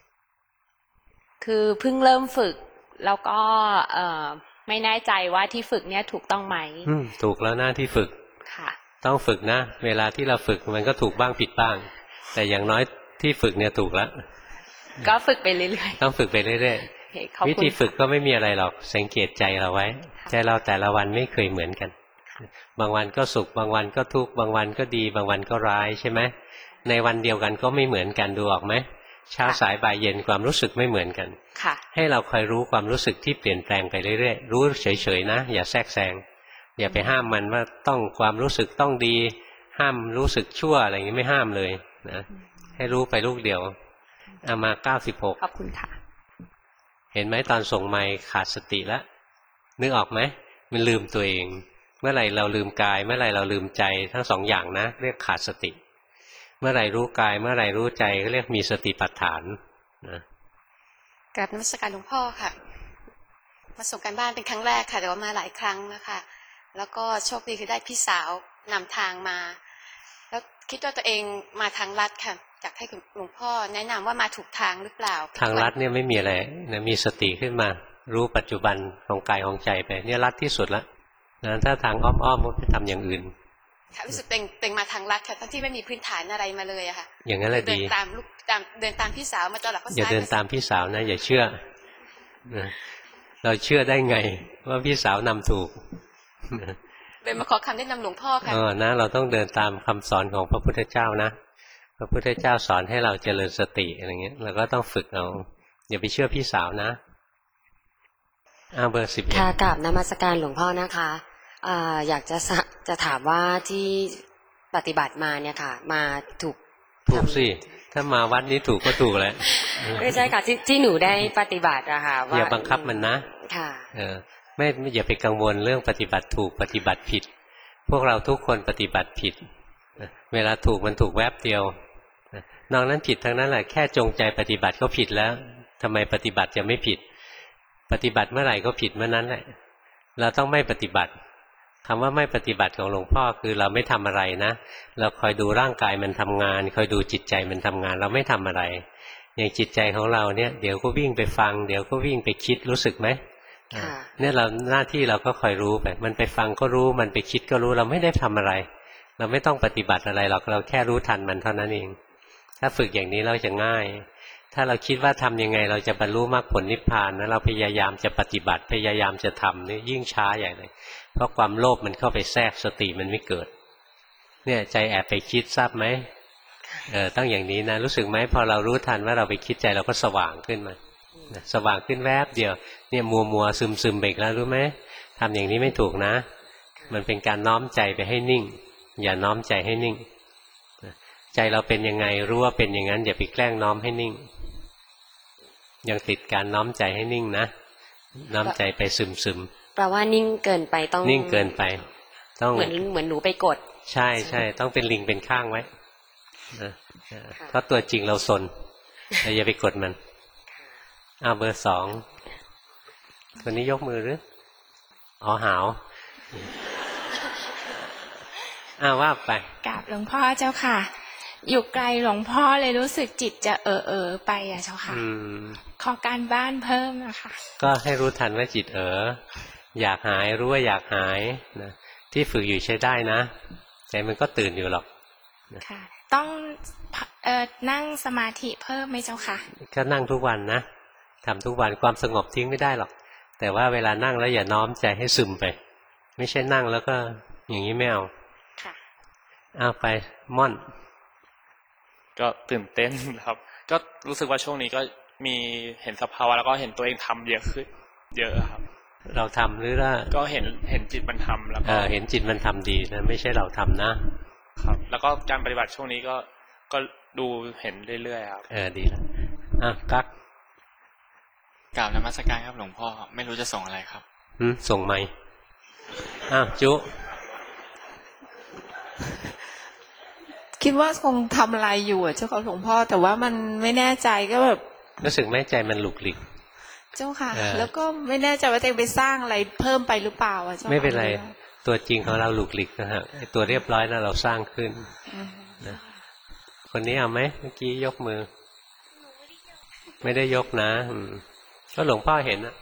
คือเพิ่งเริ่มฝึกแล้วก็ไม่แน่ใจว่าที่ฝึกเนี่ยถูกต้องไหมถูกแล้วนะที่ฝึกค่ะต้องฝึกนะเวลาที่เราฝึกมันก็ถูกบ้างผิดบ้างแต่อย่างน้อยที่ฝึกเนี่ยถูกแล้วก็ฝึกไปเรื่อยๆต้องฝึกไปเรื่อยๆวิธีฝึกก็ไม่มีอะไรหรอกสังเกตใจเราไว้ใจเราแต่ละวันไม่เคยเหมือนกันบางวันก็สุขบางวันก็ทุกข์บางวันก็ดีบางวันก็ร้ายใช่ไหมในวันเดียวกันก็ไม่เหมือนกันดูออกไหมเช้าสายบ่ายเย็นความรู้สึกไม่เหมือนกันให้เราคอยรู้ความรู้สึกที่เปลี่ยนแปลงไปเรื่อยๆรู้เฉยๆนะอย่าแทรกแซงอย่าไปห้ามมันว่าต้องความรู้สึกต้องดีห้ามรู้สึกชั่วอะไรอย่างนี้ไม่ห้ามเลยนะให้รู้ไปลูกเดียวเอามา96 ขอบคุณค่ะเห็นไหมตอนส่งไมค์ขาดสติแล้วนึกออกไหมมันลืมตัวเองเมื่อไหร่เราลืมกายเมื่อไหร่เราลืมใจทั้งสองอย่างนะเรียกขาดสติเมื่อไหร่รู้กายเมื่อไหร่รู้ใจก็เรียกมีสติปัฏฐานนะกราบนมัสการหลวงพ่อค่ะมาส่งการบ้านเป็นครั้งแรกค่ะแต่ว่ามาหลายครั้งนะคะแล้วก็โชคดีคือได้พี่สาวนำทางมาแล้วคิดว่าตัวเองมาทางลัดค่ะอยากให้หลวงพ่อแนะนำว่ามาถูกทางหรือเปล่าทางลัดเนี่ยไม่มีอะไรนะมีสติขึ้นมารู้ปัจจุบันของกายของใจไปเนี่ยลัดที่สุดแล้วนะถ้าทางอ้อมๆก็ไปทำอย่างอื่นค่ะรู้สึกเต็งมาทางลัดค่ะทั้งที่ไม่มีพื้นฐานอะไรมาเลยอะค่ะอย่างนั้นแหละดีเดินตามพี่สาวมาตลอดก็อย่าเดินตามพี่สาวนะอย่าเชื่อเราเชื่อได้ไงว่าพี่สาวนำถูกเดินมาขอคำแนะนำหลวงพ่อค่ะนะเราต้องเดินตามคำสอนของพระพุทธเจ้านะพระพุทธเจ้าสอนให้เราเจริญสติอะไรเงี้ยเราก็ต้องฝึกเอาอย่าไปเชื่อพี่สาวนะเบอร์11 ค่ะกราบนมัสการหลวงพ่อนะคะอยากจะถามว่าที่ปฏิบัติมาเนี่ยค่ะมาถูกสิถ้ามาวัดนี้ถูกก็ถูกแหละไม่ใช่ค่ะที่หนูได้ปฏิบัติอะค่ะอย่าบังคับมันนะค่ะไม่อย่าไปกังวลเรื่องปฏิบัติถูกปฏิบัติผิดพวกเราทุกคนปฏิบัติผิดเวลาถูกมันถูกแวบเดียวนอกนั้นผิดทั้งนั้นแหละแค่จงใจปฏิบัติก็ผิดแล้วทำไมปฏิบัติจะไม่ผิดปฏิบัติเมื่อไหร่ก็ผิดเมื่อนั้นแหละเราต้องไม่ปฏิบัติคำว่าไม่ปฏิบัติของหลวงพ่อคือเราไม่ทำอะไรนะเราคอยดูร่างกายมันทำงานคอยดูจิตใจมันทำงานเราไม่ทำอะไรอย่างจิตใจของเราเนี่ยเดี๋ยวก็วิ่งไปฟังเดี๋ยวก็วิ่งไปคิดรู้สึกไหมเนี่ยเราหน้าที่เราก็คอยรู้ไปมันไปฟังก็รู้มันไปคิดก็รู้เราไม่ได้ทำอะไรเราไม่ต้องปฏิบัติอะไรหรอกเราแค่รู้ทันมันเท่านั้นเองถ้าฝึกอย่างนี้เราจะง่ายถ้าเราคิดว่าทำยังไงเราจะบรรลุมรรคผลนิพพานนะเราพยายามจะปฏิบัติพยายามจะทำนี่ยิ่งช้าใหญ่เลยเพราะความโลภมันเข้าไปแทรกสติมันไม่เกิดเนี่ยใจแอบไปคิดทราบไหมต้องอย่างนี้นะรู้สึกไหมพอเรารู้ทันว่าเราไปคิดใจเราก็สว่างขึ้นมาสว่างขึ้นแวบเดียวเนี่ยมัวซึมไปแล้วรู้ไหมทำอย่างนี้ไม่ถูกนะมันเป็นการน้อมใจไปให้นิ่งอย่าน้อมใจให้นิ่งใจเราเป็นยังไงรู้ว่าเป็นอย่างนั้นอย่าไปแกล้งน้อมให้นิ่งยังติดการน้อมใจให้นิ่งนะน้อมใจไปซึมแปลว่านิ่งเกินไปต้องนิ่งเกินไปต้องเหมือนหนูไปกดใช่ใช่ต้องเป็นลิงเป็นข้างไว้เพราะตัวจริงเราซนเราอย่าไปกดมันเบอร์2คนนี้ยกมือหรือหาวว่าไปกราบหลวงพ่อเจ้าค่ะอยู่ไกลหลวงพ่อเลยรู้สึกจิตจะไปเจ้าค่ะขอการบ้านเพิ่มนะคะก็ให้รู้ทันว่าจิตอยากหายรู้ว่าอยากหายนะที่ฝึกอยู่ใช้ได้นะใจมันก็ตื่นอยู่หรอกค่ะต้องนั่งสมาธิเพิ่มไหมเจ้าค่ะก็นั่งทุกวันนะทำทุกวันความสงบทิ้งไม่ได้หรอกแต่ว่าเวลานั่งแล้วอย่าน้อมใจให้ซึมไปไม่ใช่นั่งแล้วก็อย่างนี้ไม่เอาค่ะไปม่อนก็ตื่นเต้นครับก็รู้สึกว่าช่วงนี้ก็มีเห็นสภาวะแล้วก็เห็นตัวเองทำเยอะขึ้นเยอะครับเราทำหรือว่าก็เห็นจิตมันทำแล้วก็เห็นจิตมันทำดีนะไม่ใช่เราทำนะครับแล้วก็การปฏิบัติช่วงนี้ก็ดูเห็นเรื่อยๆครับดีแล้วกั๊กกราบนมัสการครับหลวงพ่อไม่รู้จะส่งอะไรครับส่งไหมจุคิดว่าคงทำอะไรอยู่เจ้าค่ะหลวงพ่อแต่ว่ามันไม่แน่ใจก็แบบรู้สึกไม่ใจมันหลุกหลิกเจ้าค่ะแล้วก็ไม่แน่ใจว่าตัวเองไปสร้างอะไรเพิ่มไปหรือเปล่าเจ้าค่ะไม่เป็นไรตัวจริงของเราหลุกหลิกนะฮะตัวเรียบร้อยนะเราสร้างขึ้นนะคนนี้เอาไหมเมื่อกี้ยกมือไม่ได้ยกนะก็หลวงพ่อเห็นนะ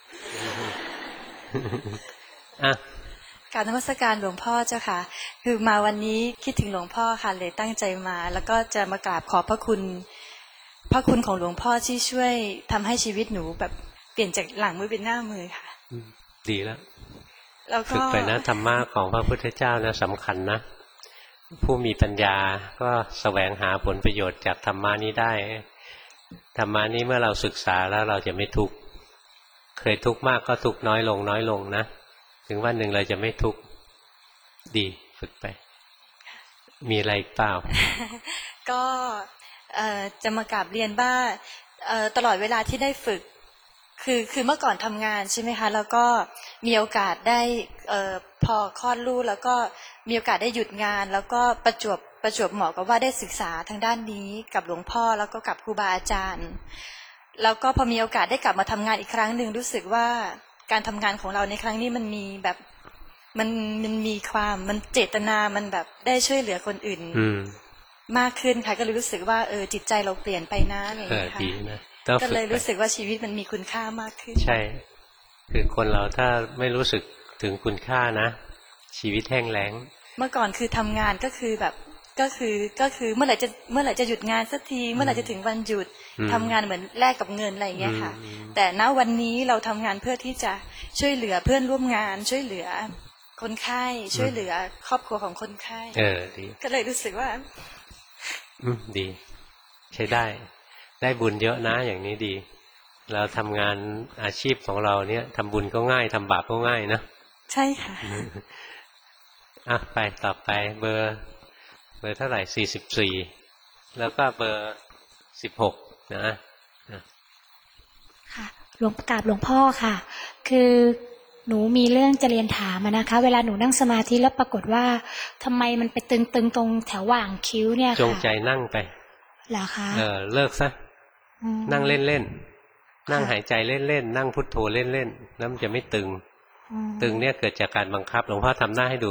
กราบนมัสการหลวงพ่อเจ้าค่ะคือมาวันนี้คิดถึงหลวงพ่อค่ะเลยตั้งใจมาแล้วก็จะมากราบขอบพระคุณของหลวงพ่อที่ช่วยทำให้ชีวิตหนูแบบเปลี่ยนจากหลังมือเป็นหน้ามือค่ะดีแล้วฝึกไปนะธรรมะของพระพุทธเจ้านะสำคัญนะผู้มีปัญญาก็แสวงหาผลประโยชน์จากธรรมะนี้ได้ธรรมะนี้เมื่อเราศึกษาแล้วเราจะไม่ทุกข์เคยทุกข์มากก็ทุกข์น้อยลงนะถึงวันหนึ่งเราจะไม่ทุกข์ดีฝึกไปมีอะไรเปล่าก็จะมากราบเรียนว่าตลอดเวลาที่ได้ฝึกคือเมื่อก่อนทำงานใช่ไหมคะแล้วก็มีโอกาสได้พอคลอดลูกแล้วก็มีโอกาสได้หยุดงานแล้วก็ประจวบเหมาะกับว่าได้ศึกษาทางด้านนี้กับหลวงพ่อแล้วก็กับครูบาอาจารย์แล้วก็พอมีโอกาสได้กลับมาทำงานอีกครั้งหนึ่งรู้สึกว่าการทำงานของเราในครั้งนี้มันมีแบบมันมีความมันเจตนามันแบบได้ช่วยเหลือคนอื่นมากขึ้นค่ะก็เลยรู้สึกว่าจิตใจเราเปลี่ยนไปนะอะไรอย่างเงี้ยค่ะก็เลยรู้สึกว่าชีวิตมันมีคุณค่ามากขึ้นใช่คือคนเราถ้าไม่รู้สึกถึงคุณค่านะชีวิตแห้งแล้งเมื่อก่อนคือทำงานก็คือแบบก็คือเมื่อไหร่จะหยุดงานสักทีเมื่อไหร่จะถึงวันหยุดทำงานเหมือนแลกกับเงินอะไรอย่างเงี้ยค่ะแต่ณวันนี้เราทำงานเพื่อที่จะช่วยเหลือเพื่อนร่วมงานช่วยเหลือคนไข้ช่วยเหลือครอบครัวของคนไข้ดีก็เลยรู้สึกว่าดีใช้ได้บุญเยอะนะอย่างนี้ดีเราทำงานอาชีพของเราเนี่ยทำบุญก็ง่ายทำบาปก็ง่ายนะใช่ค่ะไปต่อไปเบอร์เท่าไหร่44แล้วก็เบอร์16นะค่ะหลวงกราบหลวงพ่อค่ะคือหนูมีเรื่องจะเรียนถามนะคะเวลาหนูนั่งสมาธิแล้วปรากฏว่าทำไมมันไปตึงตรงแถวว่างคิ้วเนี่ยค่ะจงใจนั่งไปเหรอคะเลิกซะนั่งเล่นนั่งหายใจเล่นๆนั่งพุทโธเล่นๆแล้วมันจะไม่ตึงตึงเนี่ยเกิดจากการบังคับหลวงพ่อทำหน้าให้ดู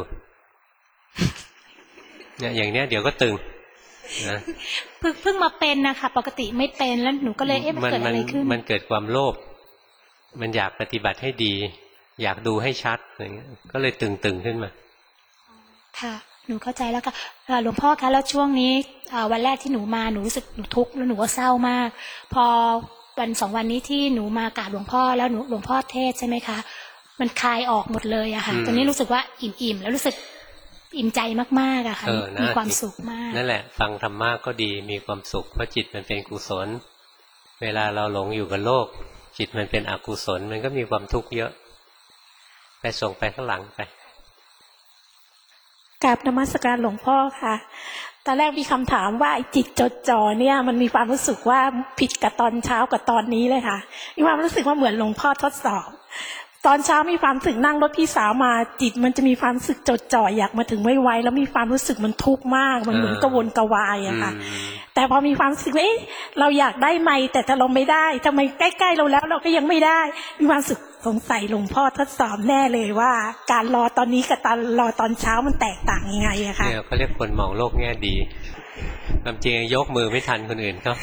เนี่ยอย่างเนี้ยเดี๋ยวก็ตึงนะเพิ่งมาเป็นนะคะปกติไม่เป็นแล้วหนูก็เลยมันเกิดอะไรขึ้นมันเกิดความโลภมันอยากปฏิบัติให้ดีอยากดูให้ชัดอย่างเงี้ยก็เลยตึงขึ้นมาค่ะหนูเข้าใจแล้วค่ะหลวงพ่อคะแล้วช่วงนี้วันแรกที่หนูมาหนูรู้สึกหนูทุกข์แล้วหนูก็เศร้ามากพอวัน2 วันนี้ที่หนูมากราบหลวงพ่อแล้วหลวงพ่อเทศใช่ไหมคะมันคลายออกหมดเลยอะค่ะตอนนี้รู้สึกว่าอิ่มแล้วรู้สึกอิ่มใจมากๆอะค่ะมีความสุขมากนั่นแหละฟังธรรมะก็ดีมีความสุขเพราะจิตมันเป็นกุศลเวลาเราหลงอยู่กับโลกจิตมันเป็นอกุศลมันก็มีความทุกข์เยอะไปส่งไปข้างหลังไปกราบนมัสการหลวงพ่อค่ะตอนแรกมีคำถามว่าไอ้จิตจดจ่อเนี่ยมันมีความรู้สึกว่าผิดกับตอนเช้ากับตอนนี้เลยค่ะมีความรู้สึกว่าเหมือนหลวงพ่อทดสอบตอนเช้ามีความรู้สึกนั่งรถพี่สาวมาจิตมันจะมีความรู้สึกจดจ่ออยากมาถึงไวๆแล้วมีความรู้สึกมันทุกข์มากมันเหมือนกระวนกระวายอะค่ะแต่พอมีความรู้สึกว่าเราอยากได้ไมค์แต่เราไม่ได้ทำไมใกล้ๆเราแล้วเราก็ยังไม่ได้มีความรู้สึกสงสัยหลวงพ่อทดสอบแน่เลยว่าการรอตอนนี้กับการรอตอนเช้ามันแตกต่างยังไงอะคะเนี่ยเขาเรียกคนมองโลกแง่ดีความจริงยกมือไม่ทันคนอื่นเขา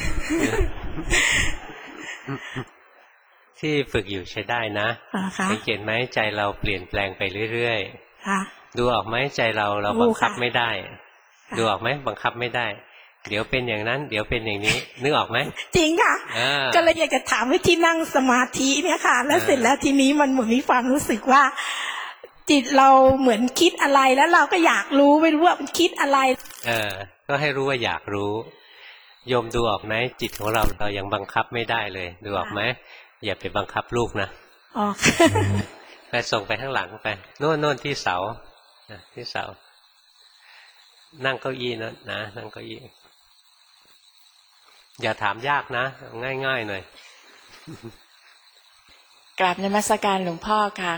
ที่ฝึกอยู่ใช้ได้นะสังเกตไหมใจเราเปลี่ยนแปลงไปเรื่อยๆดูออกไหมใจเราบังคับไม่ได้ดูออกไหมบังคับไม่ได้เดี๋ยวเป็นอย่างนั้นเดี๋ยวเป็นอย่างนี้นึกออกไหมจริงค่ะก็เลยอยากจะถามวิธีนั่งสมาธิเนี่ยค่ะแล้วเสร็จแล้วทีนี้มันเหมือนมีความรู้สึกว่าจิตเราเหมือนคิดอะไรแล้วเราก็อยากรู้ไม่รู้ว่ามันคิดอะไรก็ให้รู้ว่าอยากรู้โยมดูออกไหมจิตของเรายังบังคับไม่ได้เลยดูออกไหมอย่าไปบังคับลูกนะไปส่งไปข้างหลังไปโน่นที่เสาที่เสานั่งเก้าอี้นะนั่งเก้าอี้อย่าถามยากนะง่ายๆหน่อยกราบนมัสการหลวงพ่อค่ะ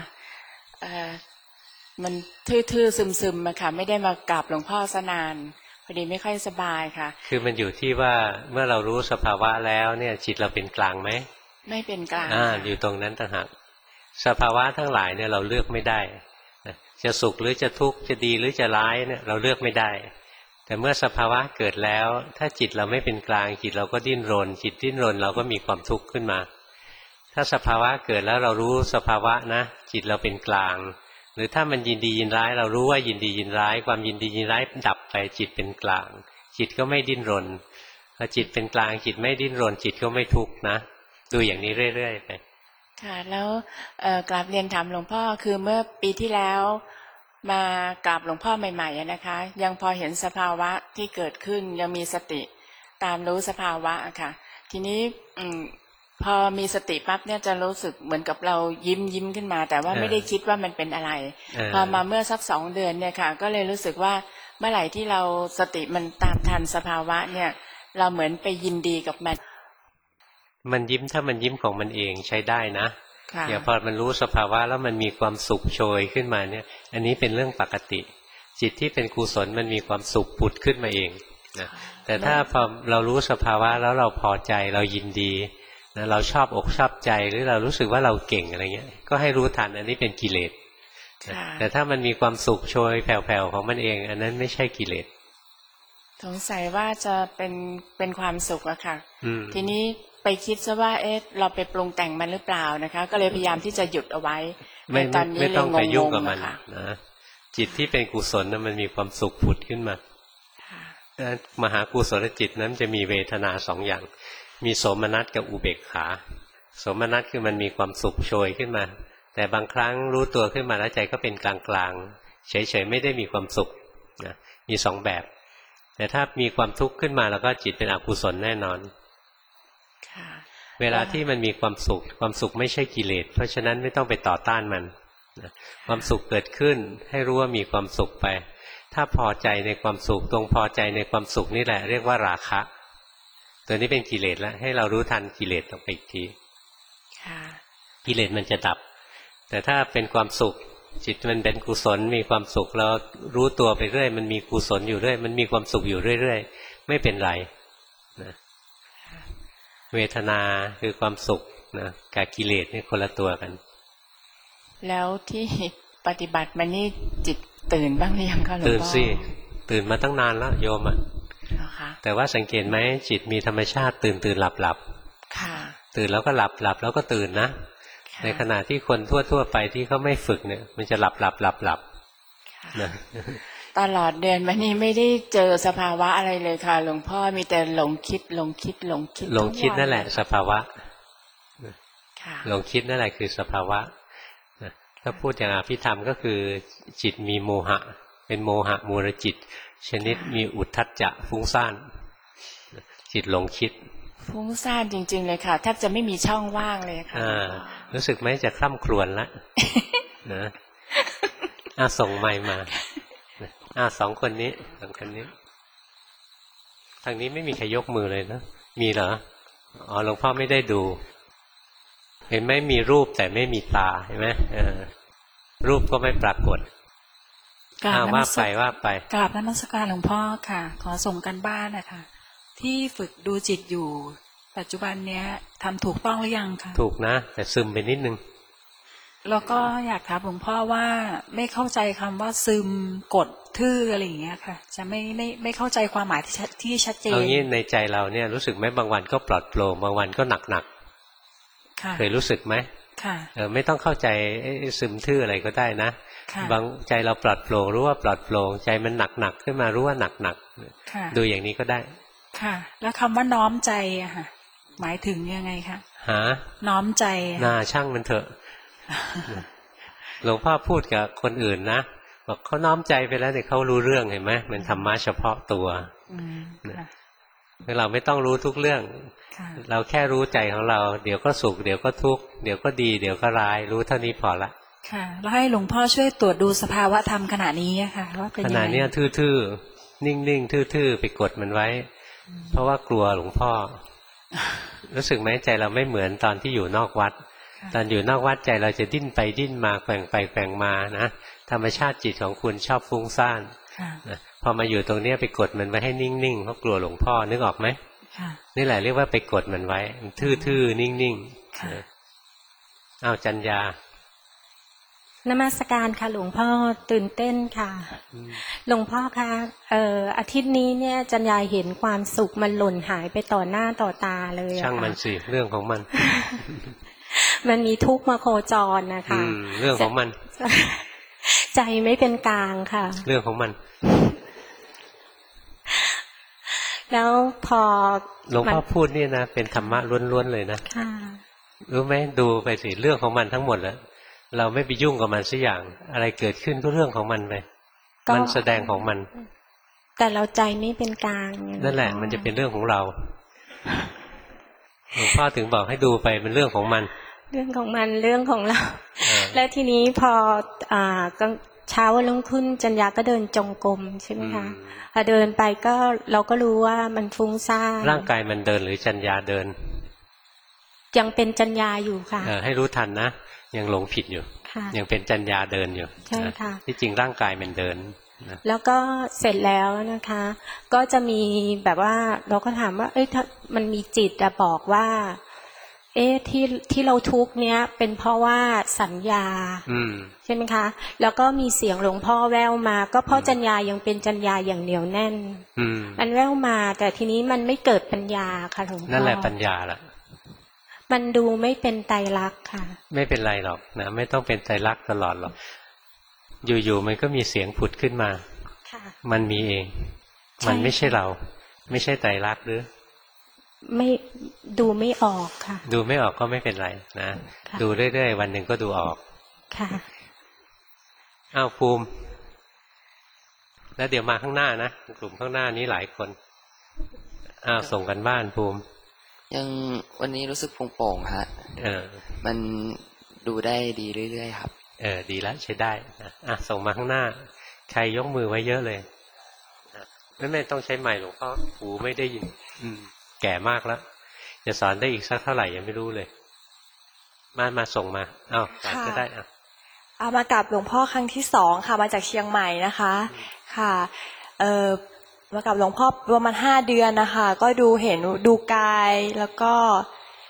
มันทื่อๆซึมๆมาค่ะไม่ได้มากราบหลวงพ่อซะนานพอดีไม่ค่อยสบายค่ะคือมันอยู่ที่ว่าเมื่อเรารู้สภาวะแล้วเนี่ยจิตเราเป็นกลางไหมไม่เป็นกลางอยู่ตรงนั้นต่างหากสภาวะทั้งหลายเนี่ยเราเลือกไม่ได้จะสุขหรือจะทุกข์จะดีหรือจะร้ายเนี่ยเราเลือกไม่ได้แต่เมื่อสภาวะเกิดแล้วถ้าจิตเราไม่เป็นกลางจิตเราก็ดิ้นรนจิตดิ้นรนเราก็มีความทุกข์ขึ้นมาถ้าสภาวะเกิดแล้วเรารู้สภาวะนะจิตเราเป็นกลางหรือถ้ามันยินดียินร้ายเรารู้ว่ายินดียินร้ายความยินดียินร้ายดับไปจิตเป็นกลางจิตก็ไม่ดิ้นรนพอจิตเป็นกลางจิตไม่ดิ้นรนจิตก็ไม่ทุกข์นะดูอย่างนี้เรื่อยๆไปค่ะแล้วกราบเรียนถามหลวงพ่อคือเมื่อปีที่แล้วมากราบหลวงพ่อใหม่ๆนะคะยังพอเห็นสภาวะที่เกิดขึ้นยังมีสติตามรู้สภาวะค่ะทีนี้พอมีสติปั๊บเนี่ยจะรู้สึกเหมือนกับเรายิ้มขึ้นมาแต่ว่าไม่ได้คิดว่ามันเป็นอะไรพอมาเมื่อสัก2 เดือนเนี่ยค่ะก็เลยรู้สึกว่าเมื่อไหร่ที่เราสติมันตามทันสภาวะเนี่ยเราเหมือนไปยินดีกับมันยิ้มถ้ามันยิ้มของมันเองใช้ได้นะอย่างพอมันรู้สภาวะแล้วมันมีความสุขโชยขึ้นมาเนี่ยอันนี้เป็นเรื่องปกติจิตที่เป็นกุศลมันมีความสุขผุดขึ้นมาเองนะแต่ถ้าพอเรารู้สภาวะแล้วเราพอใจเรายินดีนะเราชอบอกชอบใจหรือเรารู้สึกว่าเราเก่งอะไรเงี้ยก็ให้รู้ทันอันนี้เป็นกิเลสแต่ถ้ามันมีความสุขโชยแผ่วๆของมันเองอันนั้นไม่ใช่กิเลสสงสัยว่าจะเป็นความสุขอะค่ะทีนี้ไปคิดซะว่าเราไปปรุงแต่งมันหรือเปล่านะคะก็เลยพยายามที่จะหยุดเอาไว้ตอนนี้ไม่ต้องไปยุ่งกับมันนะจิตที่เป็นกุศลนั้นมันมีความสุขผุดขึ้นมามหากุศลจิตนั้นจะมีเวทนา2 อย่างมีโสมนัสกับอุเบกขาโสมนัสคือมันมีความสุขโชยขึ้นมาแต่บางครั้งรู้ตัวขึ้นมาแล้วใจก็เป็นกลางๆเฉยๆไม่ได้มีความสุขนะมี2 แบบแต่ถ้ามีความทุกข์ขึ้นมาแล้วก็จิตเป็นอกุศลแน่นอนเวลาที่มันมีความสุขไม่ใช่กิเลสเพราะฉะนั้นไม่ต้องไปต่อต้านมันความสุขเกิดขึ้นให้รู้ว่ามีความสุขไปถ้าพอใจในความสุขตรงพอใจในความสุขนี่แหละเรียกว่าราคะตัวนี้เป็นกิเลสแล้วให้เรารู้ทันกิเลสต่อไปอีกทีกิเลสมันจะดับแต่ถ้าเป็นความสุขจิตมันเป็นกุศลมีความสุขเรารู้ตัวไปเรื่อยมันมีกุศลอยู่เรื่อยมันมีความสุขอยู่เรื่อยๆไม่เป็นไรนะเวทนาคือความสุขนะกับกิเลสนี่คนละตัวกันแล้วที่ปฏิบัติมานี่จิตตื่นบ้างหรือยังคะหลวงพ่อตื่นสิตื่นมาตั้งนานแล้วโยมอ่ะแต่ว่าสังเกตไหมจิตมีธรรมชาติตื่นหลับตื่นแล้วก็หลับแล้วก็ตื่นนะในขณะที่คนทั่วไปที่เขาไม่ฝึกเนี่ยมันจะหลับนะตลอดเดือนมานี้ไม่ได้เจอสภาวะอะไรเลยค่ะหลวงพ่อมีแต่หลงคิดนั่นแหละสภาวะหลงคิดนั่นแหละคือสภาวะถ้าพูดอย่างอภิธรรมก็คือจิตมีโมหะเป็นโมหะมูลจิตชนิดมีอุทธัจจะฟุ้งซ่านจิตหลงคิดฟุ้งซ่านจริงๆเลยค่ะแทบจะไม่มีช่องว่างเลยค่ะรู้สึกไหมจะคร่ำครวญละนะส่งไมค์มาสองคนนี้ทางนี้ไม่มีใครยกมือเลยนะมีเหรออ๋อหลวงพ่อไม่ได้ดูเห็นไหมมีรูปแต่ไม่มีตาเห็นไหมรูปก็ไม่ปรากฏว่าไปกราบนมัสการหลวงพ่อค่ะขอส่งกันบ้านนะคะที่ฝึกดูจิตอยู่ปัจจุบันเนี้ยทำถูกต้องหรือยังคะถูกนะแต่ซึมไปนิดนึงแล้วก็อยากถามหลวงพ่อว่าไม่เข้าใจคำว่าซึมกดทื่ออะไรอย่างเงี้ยค่ะจะไม่เข้าใจความหมายที่ชัดเจนเอางี้ในใจเราเนี่ยรู้สึกไหมบางวันก็ปลอดโปร่งบางวันก็หนักเคยรู้สึกไหมไม่ต้องเข้าใจซึมทื่ออะไรก็ได้นะบางใจเราปลอดโปร่งรู้ว่าปลอดโปร่งใจมันหนักขึ้นมารู้ว่าหนักดูอย่างนี้ก็ได้ค่ะแล้วคำว่าน้อมใจอะค่ะหมายถึงยังไงคะน้อมใจช่างมันเถอะหลวงพ่อพูดกับคนอื่นนะบอกเขาน้อมใจไปแล้วเนี่ยเขารู้เรื่องเห็นไหมมันธรรมะเฉพาะตัวเราไม่ต้องรู้ทุกเรื่องเราแค่รู้ใจของเราเดี๋ยวก็สุขเดี๋ยวก็ทุกข์เดี๋ยวก็ดีเดี๋ยวก็ร้ายรู้เท่านี้พอละค่ะแล้วให้หลวงพ่อช่วยตรวจดูสภาวะธรรมขณะนี้ค่ะว่าเป็นยังไงขณะนี้ทื่อๆนิ่งๆทื่อๆไปกดมันไว้เพราะว่ากลัวหลวงพ่อรู้สึกไหมใจเราไม่เหมือนตอนที่อยู่นอกวัดตอนอยู่นอกวัดใจเราจะดิ้นไปดิ้นมาแกว่งไปแกว่งมานะธรรมชาติจิตของคุณชอบฟุ้งซ่านพอมาอยู่ตรงนี้ไปกดมันไว้ให้นิ่งๆเพราะกลัวหลวงพ่อนึกออกไหมนี่แหละเรียกว่าไปกดมันไว้ทื่อๆนิ่งๆจัญญานมัสการค่ะหลวงพ่อตื่นเต้นค่ะหลวงพ่อคะอาทิตย์นี้เนี่ยจัญญาเห็นความสุขมันหล่นหายไปต่อหน้าต่อตาเลยช่างมันสิเรื่องของมันมันมีทุกข์มาโคจรนะคะเรื่องของมันใจไม่เป็นกลางค่ะเรื่องของมันแล้วพอหลวงพ่อพูดนี่นะเป็นธรรมะล้วนๆเลยนะรู้ไหมดูไปสิเรื่องของมันทั้งหมดแล้วเราไม่ไปยุ่งกับมันสักอย่างอะไรเกิดขึ้นก็เรื่องของมันไปมันแสดงของมันแต่เราใจไม่เป็นกลางนั่นแหละมันจะเป็นเรื่องของเราหลวงพ่อถึงบอกให้ดูไปเป็นเรื่องของมันเรื่องของมันเรื่องของเราแล้วทีนี้พอเช้าลงขึ้นจัญญาก็เดินจงกรมใช่ไหมคะพอเดินไปก็เราก็รู้ว่ามันฟุ้งซ่านร่างกายมันเดินหรือจัญญาเดินยังเป็นจัญญาอยู่ค่ะให้รู้ทันนะยังหลงผิดอยู่ยังเป็นจัญญาเดินอยู่ใช่ค่ะที่จริงร่างกายมันเดินแล้วก็เสร็จแล้วนะคะก็จะมีแบบว่าเราก็ถามว่าถ้ามันมีจิตบอกว่าที่เราทุกข์เนี้ยเป็นเพราะว่าสัญญาใช่ไหมคะแล้วก็มีเสียงหลวงพ่อแว่วมาก็เพราะจัญญายังเป็นจัญญาอย่างเหนียวแน่นมันแว่วมาแต่ทีนี้มันไม่เกิดปัญญาค่ะหลวงพ่อนั่นแหละปัญญาล่ะมันดูไม่เป็นไตรลักษณ์ค่ะไม่เป็นไรหรอกนะไม่ต้องเป็นไตรลักษณ์ตลอดหรอกอยู่ๆมันก็มีเสียงผุดขึ้นมามันมีเองมันไม่ใช่เราไม่ใช่ไตรลักษณ์หรือไม่ดูไม่ออกค่ะดูไม่ออกก็ไม่เป็นไรนะดูเรื่อยๆวันหนึ่งก็ดูออกค่ะภูมิแล้วเดี๋ยวมาข้างหน้านะกลุ่มข้างหน้านี้หลายคนส่งกันบ้านภูมิยังวันนี้รู้สึกโปร่งๆฮะมันดูได้ดีเรื่อยๆครับดีแล้วใช้ได้ส่งมาข้างหน้าใครยกมือไว้เยอะเลยไม่ต้องใช้ไมค์หลวงพ่อหูไม่ได้ยินแก่มากแล้วจะสอนได้อีกสักเท่าไหร่ยังไม่รู้เลยมาส่งมาก็ได้มากราบหลวงพ่อครั้งที่2ค่ะมาจากเชียงใหม่นะคะค่ะมากับหลวงพ่อประมาณ5 เดือนนะคะก็ดูเห็นดูกายแล้วก็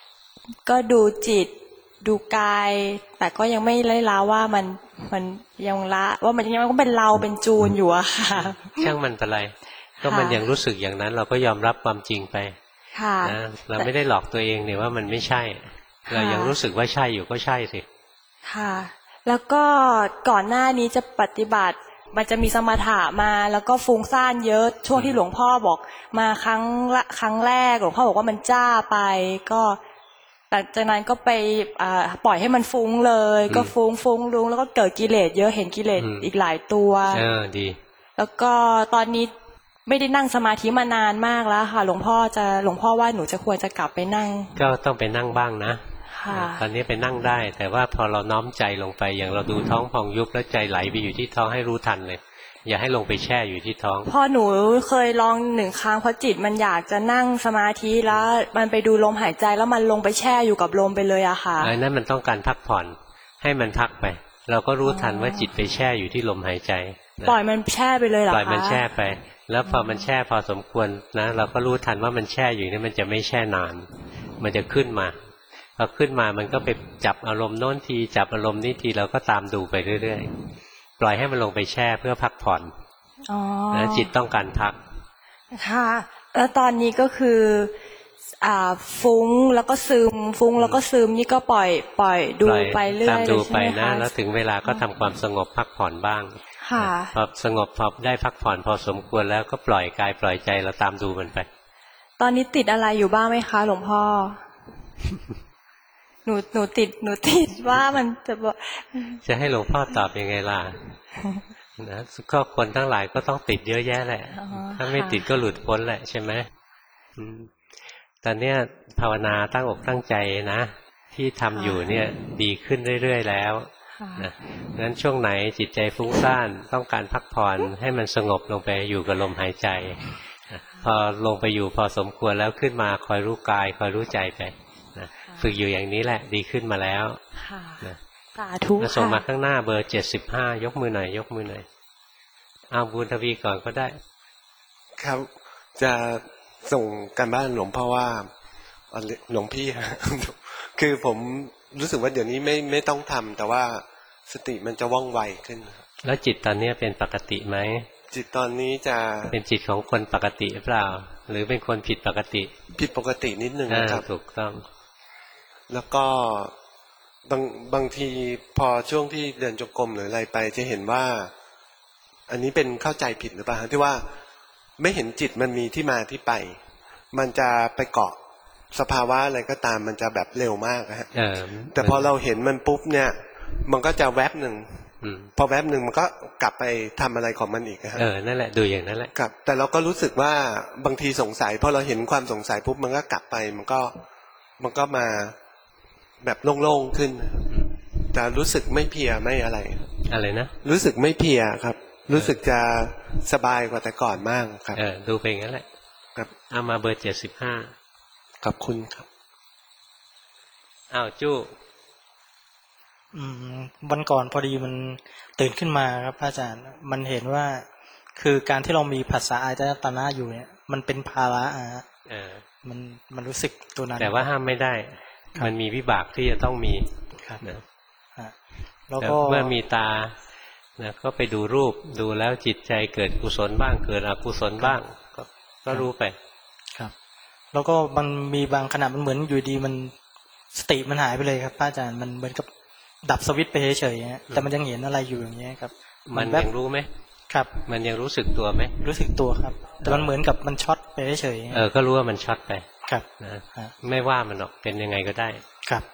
ก็ดูจิตดูกาย แต่ก็ยังไม่ละว่ามันยังละว่ามันยังเป็นเราเป็นจูนอยู่อะค่ะช่างมันเป็นไรก็มันยังรู้สึกอย่างนั้นเราก็ยอมรับความจริงไปนะเราไม่ได้หลอกตัวเองเนี่ยว่ามันไม่ใช่เรายังรู้สึกว่าใช่อยู่ก็ใช่สิค่ะแล้วก็ก่อนหน้านี้จะปฏิบัติมันจะมีสมถะมาแล้วก็ฟุ้งซ่านเยอะช่วงที่หลวงพ่อบอกมาครั้งแรกหลวงพ่อบอกว่ามันจ้าไปก็หลังจากนั้นก็ไปปล่อยให้มันฟุ้งเลยก็ฟุ้งลุงแล้วก็เกิดกิเลสเยอะเห็นกิเลสอีกหลายตัวดีแล้วก็ตอนนี้ไม่ได้นั่งสมาธิมานานมากแล้วค่ะหลวงพ่อว่าหนูจะควรจะกลับไปนั่งก็ต้องไปนั่งบ้างนะตอนนี้ไปนั่งได้แต่ว่าพอเราน้อมใจลงไปอย่างเราดูท้องพองยุบแล้วใจไหลไปอยู่ที่ท้องให้รู้ทันเลยอย่าให้ลงไปแช่อยู่ที่ท้องพอหนูเคยลอง1 ครั้งเพราะจิตมันอยากจะนั่งสมาธิแล้วมันไปดูลมหายใจแล้วมันลงไปแช่อยู่กับลมไปเลยอะค่ะนั่นมันต้องการพักผ่อนให้มันพักไปเราก็รู้ทันว่าจิตไปแช่อยู่ที่ลมหายใจปล่อยมันแช่ไปเลยเหรอคะปล่อยมันแช่ไปแล้วพอมันแช่พอสมควรนะเราก็รู้ทันว่ามันแช่อยู่นี่มันจะไม่แช่นานมันจะขึ้นมาพอขึ้นมามันก็ไปจับอารมณ์โน้นทีจับอารมณ์นี้ทีเราก็ตามดูไปเรื่อยๆปล่อยให้มันลงไปแช่เพื่อพักผ่อนนะจิตต้องการพักค่ะแล้วตอนนี้ก็คือฟุ้งแล้วก็ซึมฟุ้งแล้วก็ซึมนี่ก็ปล่อยดูไปเรื่อยตามดูไปนะแล้วถึงเวลาก็ทำความสงบพักผ่อนบ้างพอสงบพอได้พักผ่อนพอสมควรแล้วก็ปล่อยกายปล่อยใจเราตามดูมันไปตอนนี้ติดอะไรอยู่บ้างไหมคะหลวงพ่อ หนูติดว่ามันจะให้หลวงพ่อตอบยังไงล่ะนะก็คนทั้งหลายก็ต้องติดเยอะแยะแหละถ้าไม่ติดก็หลุดพ้นแหละใช่ไหมตอนเนี้ยภาวนาตั้งอกตั้งใจนะที่ทำอยู่เนี่ยดีขึ้นเรื่อยๆแล้วนะงั้นช่วงไหนจิตใจฟุ้งซ่านต้องการพักผ่อนให้มันสงบลงไปอยู่กับลมหายใจพอลงไปอยู่พอสมควรแล้วขึ้นมาคอยรู้กายคอยรู้ใจไปนะฝึกอยู่อย่างนี้แหละดีขึ้นมาแล้วนะสาธุค่ะส่งมาข้างหน้าเบอร์75ยกมือหน่อยยกมือหน่อยเอาบุญทวีก่อนก็ได้ครับจะส่งการบ้านหลวงพ่อว่าหลวงพี่คือผมรู้สึกว่าเดี๋ยวนี้ไม่ต้องทำแต่ว่าสติมันจะว่องไวขึ้นแล้วจิตตอนนี้เป็นปกติไหมจิตตอนนี้จะเป็นจิตของคนปกติหรือเปล่าหรือเป็นคนผิดปกติผิดปกตินิดนึงนะครับถูกต้องแล้วก็บางทีพอช่วงที่เดินจงกรมหรืออะไรไปจะเห็นว่าอันนี้เป็นเข้าใจผิดหรือเปล่าที่ว่าไม่เห็นจิตมันมีที่มาที่ไปมันจะไปเกาะสภาวะอะไรก็ตามมันจะแบบเร็วมากฮะแต่พอเราเห็นมันปุ๊บเนี่ยมันก็จะแวบหนึ่งพอแวบหนึ่งมันก็กลับไปทำอะไรของมันอีกฮะนั่นแหละดูอย่างนั้นแหละครับแต่เราก็รู้สึกว่าบางทีสงสัยพอเราเห็นความสงสัยปุ๊บมันก็กลับไปมันก็มาแบบโล่งๆขึ้นแต่รู้สึกไม่เพลียไม่อะไรนะรู้สึกไม่เพลียครับรู้สึกจะสบายกว่าแต่ก่อนมากครับดูไปงั้นแหละครับเอามาเบอร์75 ขอบคุณครับอ้าวจู้วันก่อนพอดีมันตื่นขึ้นมาครับอาจารย์มันเห็นว่าคือการที่เรามีภาษาอายตนะอยู่เนี่ยมันเป็นภาระมันรู้สึกตัวนั้นแต่ว่าห้ามไม่ได้มันมีวิบากที่จะต้องมีนะแล้วก็เมื่อมีตานะก็ไปดูรูปดูแล้วจิตใจเกิดกุศลบ้างเกิดอกุศลบ้างก็รู้ไปครับแล้วก็มันมีบางขณะมันเหมือนอยู่ดีมันสติมันหายไปเลยครับอาจารย์มันเหมือนกับดับสวิตช์ไปเฉยๆแต่มันยังเห็นอะไรอยู่อย่างเงี้ยครับมันยังรู้ไหมครับมันยังรู้สึกตัวไหมรู้สึกตัวครับแต่มันเหมือนกับมันช็อตไปเฉยๆก็รู้ว่ามันช็อตไปครับนะไม่ว่ามันหรอกเป็นยังไงก็ได้ครับ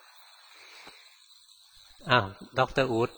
อ้าวดร.อู๊ด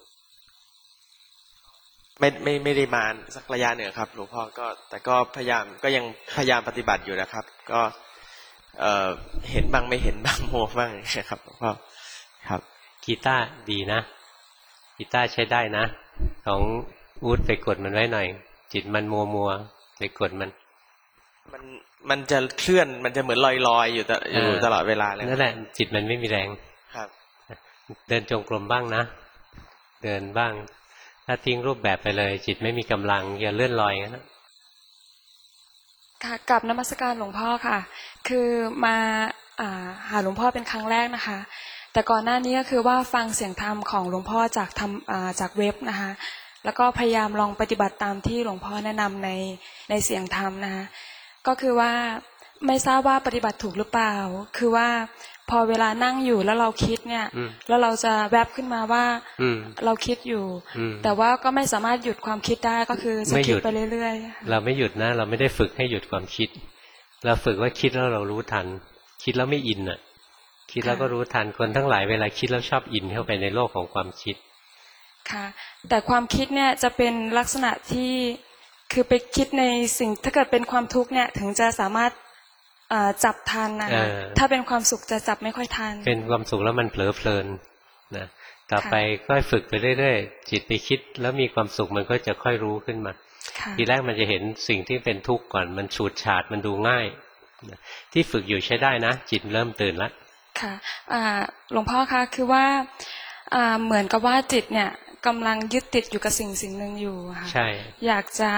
ไม่ได้มาสักระยะหนึ่งครับหลวงพ่อก็แต่ก็ก็ยังพยายามปฏิบัติอยู่นะครับก็เห็นบ้างไม่เห็นบ้างมัวบ้างครับหลวงพ่อครับกีตาร์ดีนะกีตาร์ใช้ได้นะของอู๊ดไปกดมันไว้หน่อยจิตมันมัวไปกดมันจะเคลื่อนมันจะเหมือนลอยอยู่ตลอดเวลาเลยนั่นแหละจิตมันไม่มีแรงครับเดินจงกรมบ้างนะเดินบ้างถ้าทิ้งรูปแบบไปเลยจิตไม่มีกำลังอย่าเลื่อนลอยงั้นนะค่ะกลับนมัสการหลวงพ่อค่ะคือมาหาหลวงพ่อเป็นครั้งแรกนะคะ แต่ก่อนหน้านี้ก็คือว่าฟังเสียงธรรมของหลวงพ่อจากเว็บนะคะแล้วก็พยายามลองปฏิบัติตามที่หลวงพ่อแนะนำในเสียงธรรมนะคะก็คือว่าไม่ทราบว่าปฏิบัติถูกหรือเปล่าคือว่าพอเวลานั่งอยู่แล้วเราคิดเนี่ยแล้วเราจะแวบขึ้นมาว่าเราคิดอยู่แต่ว่าก็ไม่สามารถหยุดความคิดได้ก็คือจะคิดไปเรื่อยๆเราไม่หยุดนะเราไม่ได้ฝึกให้หยุดความคิดเราฝึกว่าคิดแล้วเรารู้ทันคิดแล้วไม่อินอ่ะคิดแล้วก็รู้ทันคนทั้งหลายเวลาคิดแล้วชอบอินเข้าไปในโลกของความคิดค่ะแต่ความคิดเนี่ยจะเป็นลักษณะที่คือไปคิดในสิ่งถ้าเกิดเป็นความทุกข์เนี่ยถึงจะสามารถจับทันนะคะถ้าเป็นความสุขจะจับไม่ค่อยทันเป็นความสุขแล้วมันเผลอเพลินนะต่อไปก็ฝึกไปเรื่อยๆจิตไปคิดแล้วมีความสุขมันก็จะค่อยรู้ขึ้นมาทีแรกมันจะเห็นสิ่งที่เป็นทุกข์ก่อนมันฉูดฉาดมันดูง่ายที่ฝึกอยู่ใช้ได้นะจิตเริ่มตื่นแล้วค่ะหลวงพ่อคะคือว่าเหมือนกับว่าจิตเนี่ยกำลังยึดติดอยู่กับสิ่งหนึ่งอยู่ค่ะใช่อยากจะ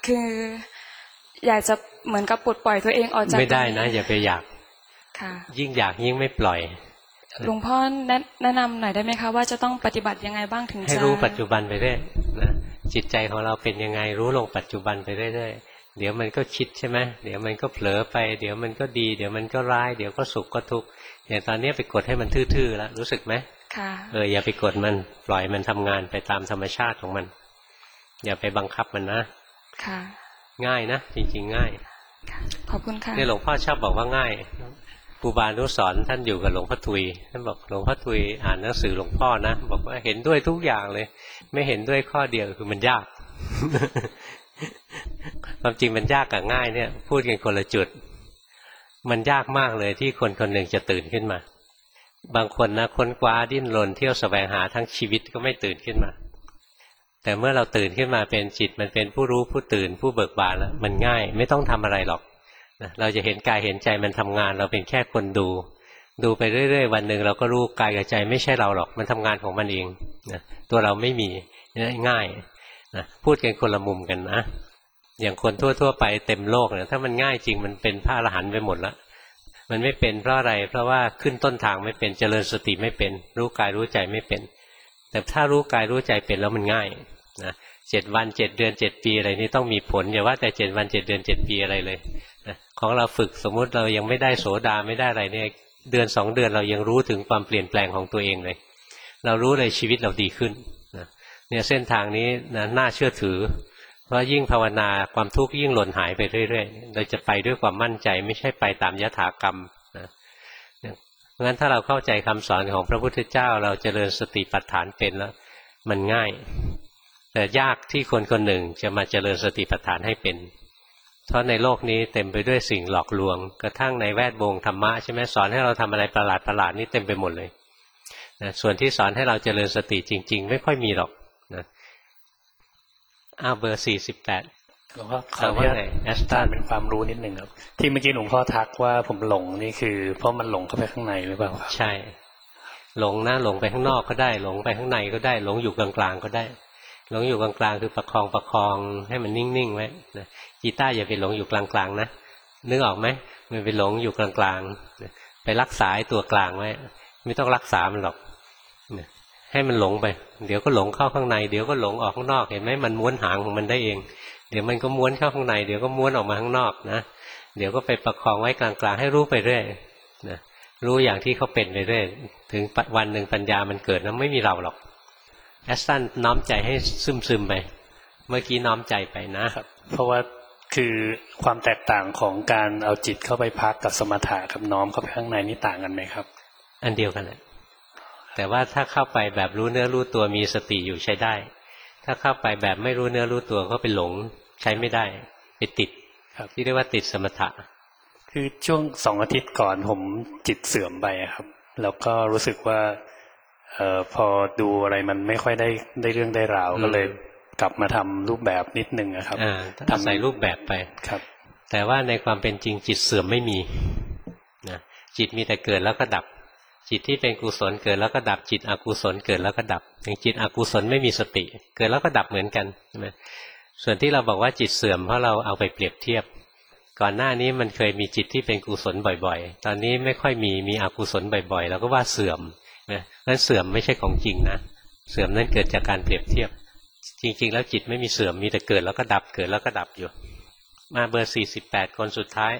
เหมือนกับปลดปล่อยตัวเองออกจากไม่ได้นะอย่าไปอยากค่ะยิ่งอยากยิ่งไม่ปล่อยหลวงพ่อแนะนำหน่อยได้ไหมคะว่าจะต้องปฏิบัติยังไงบ้างถึงจะให้รู้ปัจจุบันไปเรื่อยนะจิตใจของเราเป็นยังไงรู้ลงปัจจุบันไปเรื่อยๆเดี๋ยวมันก็คิดใช่ไหมเดี๋ยวมันก็เผลอไปเดี๋ยวมันก็ดีเดี๋ยวมันก็ร้ายเดี๋ยวก็สุขก็ทุกข์อย่างตอนนี้ไปกดให้มันทื่อๆแล้วรู้สึกไหมค่ะอย่าไปกดมันปล่อยมันทำงานไปตามธรรมชาติของมันอย่าไปบังคับมันนะค่ะง่ายนะจริงๆง่ายขอบคุณค่ะนี่หลวงพ่อชอบบอกว่าง่ายครูบานุสรณ์ท่านอยู่กับหลวงพ่อทุยท่านบอกหลวงพ่อทุยอ่านหนังสือหลวงพ่อนะบอกว่าเห็นด้วยทุกอย่างเลยไม่เห็นด้วยข้อเดียวคือมันยาก ความจริงมันยากกับง่ายเนี่ยพูดกันคนละจุดมันยากมากเลยที่คนคนหนึ่งจะตื่นขึ้นมาบางคนนะค้นคว้าดิ้นรนเที่ยวแสวงหาทั้งชีวิตก็ไม่ตื่นขึ้นมาแต่เมื่อเราตื่นขึ้นมาเป็นจิตมันเป็นผู้รู้ผู้ตื่นผู้เบิกบานแล้วมันง่ายไม่ต้องทำอะไรหรอกนะเราจะเห็นกายเห็นใจมันทำงานเราเป็นแค่คนดูไปเรื่อยๆวันหนึ่งเราก็รู้กายกับใจไม่ใช่เราหรอกมันทำงานของมันเองนะตัวเราไม่มีง่ายนะพูดกันคนละมุมกันนะอย่างคนทั่วๆไปเต็มโลกเนี่ยถ้ามันง่ายจริงมันเป็นพระอรหันต์ไปหมดแล้วมันไม่เป็นเพราะอะไรเพราะว่าขึ้นต้นทางไม่เป็นเจริญสติไม่เป็นรู้กายรู้ใจไม่เป็นแต่ถ้ารู้กายรู้ใจเป็นแล้วมันง่ายนะ7 วัน 7 เดือน 7 ปีอะไรนี่ต้องมีผลอย่าว่าแต่7 วัน 7 เดือน 7 ปีอะไรเลยนะของเราฝึกสมมุติเรายังไม่ได้โสดาไม่ได้อะไรเนี่ยเดือน2 เดือนเรายังรู้ถึงความเปลี่ยนแปลงของตัวเองเลยเรารู้เลยชีวิตเราดีขึ้นนะเนี่ยเส้นทางนี้นะน่าเชื่อถือเพราะยิ่งภาวนาความทุกข์ยิ่งหล่นหายไปเรื่อยๆเราจะไปด้วยความมั่นใจไม่ใช่ไปตามยถากรรมนะเพราะฉะนั้นถ้าเราเข้าใจคำสอนของพระพุทธเจ้าเราเจริญสติปัฏฐานเป็นแล้วมันง่ายแต่ยากที่คนคนหนึ่งจะมาเจริญสติปัฏฐานให้เป็นเพราะในโลกนี้เต็มไปด้วยสิ่งหลอกลวงกระทั่งในแวดวงธรรมะใช่ไหมสอนให้เราทำอะไรประหลาดนี่เต็มไปหมดเลยนะส่วนที่สอนให้เราเจริญสติจริงๆไม่ค่อยมีหรอกนะเบอร์48หลวงพ่อขอว่าแอสตันเป็นความรู้นิดนึงครับที่เมื่อกี้หลวงพ่อทักว่าผมหลงนี่คือเพราะมันหลงเข้าไปข้างในหรือเปล่าครับใช่หลงนะหลงไปข้างนอกก็ได้หลงไปข้างในก็ได้หลงอยู่กลางๆก็ได้หลงอยู่กลางๆคือประคองให้มันนิ่งๆไว้นะกีตาร์อย่าไปหลงอยู่กลางๆนะนึกออกไหมมันไปหลงอยู่กลางๆไปรักษาตัวกลางไว้ไม่ต้องรักษามันหรอกให้มันหลงไปเดี๋ยวก็หลงเข้าข้างในเดี๋ยวก็หลงออกข้างนอกเห็นไหมมันม้วนหางของมันได้เองเดี๋ยวมันก็ม้วนเข้าข้างในเดี๋ยวก็ม้วนออกมาข้างนอกนะเดี๋ยวก็ไปประคองไว้กลางๆให้รู้ไปเรื่อยนะรู้อย่างที่เขาเป็นไปเรื่อยถึงวันหนึ่งปัญญามันเกิดนะไม่มีเราหรอกแอสตันน้อมใจให้ซึมๆไปเมื่อกี้น้อมใจไปนะครับเพราะว่าคือความแตกต่างของการเอาจิตเข้าไปพักกับสมถะกับน้อมเข้าไปข้างในนี่ต่างกันไหมครับอันเดียวกันแหละแต่ว่าถ้าเข้าไปแบบรู้เนื้อรู้ตัวมีสติอยู่ใช้ได้ถ้าเข้าไปแบบไม่รู้เนื้อรู้ตัวก็ไปหลงใช้ไม่ได้ไปติดที่เรียกว่าติดสมถะคือช่วง2 อาทิตย์ก่อนผมจิตเสื่อมไปครับแล้วก็รู้สึกว่าพอดูอะไรมันไม่ค่อยได้เรื่องได้ราวก็เลยกลับมาทำรูปแบบนิดนึงนะครับทำใส่รูปแบบไปครับแต่ว่าในความเป็นจริงจิตเสื่อมไม่มีนะจิตมีแต่เกิดแล้วก็ดับจิตที่เป็นกุศลเกิดแล้วก็ดับจิตอกุศลเกิดแล้วก็ดับอย่างจิตอกุศลไม่มีสติเกิดแล้วก็ดับเหมือนกันใช่ไหมส่วนที่เราบอกว่าจิตเสื่อมเพราะเราเอาไปเปรียบเทียบก่อนหน้านี้มันเคยมีจิตที่เป็นกุศลบ่อยๆตอนนี้ไม่ค่อยมีอกุศลบ่อยๆเราก็ว่าเสื่อมนะนั้นเสื่อมไม่ใช่ของจริงนะเสื่อมนั้นเกิดจากการเปรียบเทียบจริงๆแล้วจิตไม่มีเสื่อมมีแต่เกิดแล้วก็ดับเกิดแล้วก็ดับอยู่มาเบอร์48คนสุดท้าย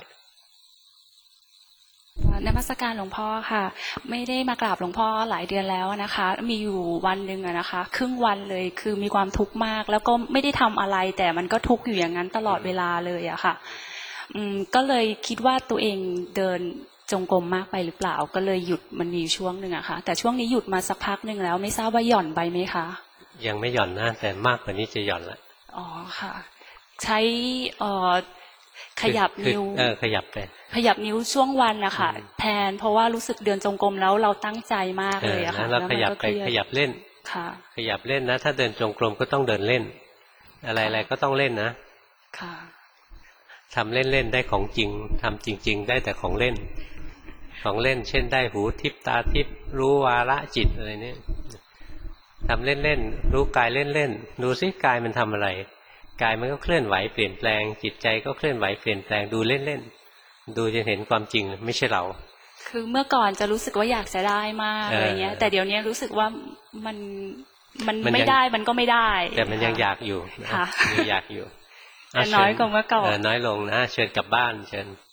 นมัสการหลวงพ่อค่ะไม่ได้มากราบหลวงพ่อหลายเดือนแล้วนะคะมีอยู่วันหนึ่งนะคะครึ่งวันเลยคือมีความทุกข์มากแล้วก็ไม่ได้ทำอะไรแต่มันก็ทุกข์อยู่อย่างนั้นตลอดเวลาเลยอะค่ะก็เลยคิดว่าตัวเองเดินจงกรมมากไปหรือเปล่าก็เลยหยุดมันมีช่วงหนึ่งอะค่ะแต่ช่วงนี้หยุดมาสักพักหนึ่งแล้วไม่ทราบว่าหย่อนไปไหมคะยังไม่หย่อนนะแต่มากกว่านี้จะหย่อนละอ๋อค่ะใช้ขยับนิ้วขยับไปขยับนิ้วช่วงวันนะคะแทนเพราะว่ารู้สึกเดินจงกรมแล้วเราตั้งใจมากเลยอะค่ะแล้วขยับไปขยับเล่นค่ะขยับเล่นนะถ้าเดินจงกรมก็ต้องเดินเล่นอะไรๆก็ต้องเล่นนะค่ะทำเล่นๆได้ของจริงทำจริงๆได้แต่ของเล่นของเล่นเช่นได้หูทิพตาทิพรู้วาระจิตอะไรเนี่ยทำเล่นๆรู้กายเล่นๆดูซิกายมันทำอะไรกายมันก็เคลื่อนไหวเปลี่ยนแปลงจิตใจก็เคลื่อนไหวเปลี่ยนแปลงดูเล่นๆดูจะเห็นความจริงไม่ใช่เราคือเมื่อก่อนจะรู้สึกว่าอยากจะได้มากอะไรเงี้ยแต่เดี๋ยวนี้รู้สึกว่ามันไม่ได้มันก็ไม่ได้แต่มันยังอยากอยู่ค่ะอยากอยู่แต่น้อยกว่าเมื่อก่อนน้อยลงนะเชิญกลับบ้านเชิญ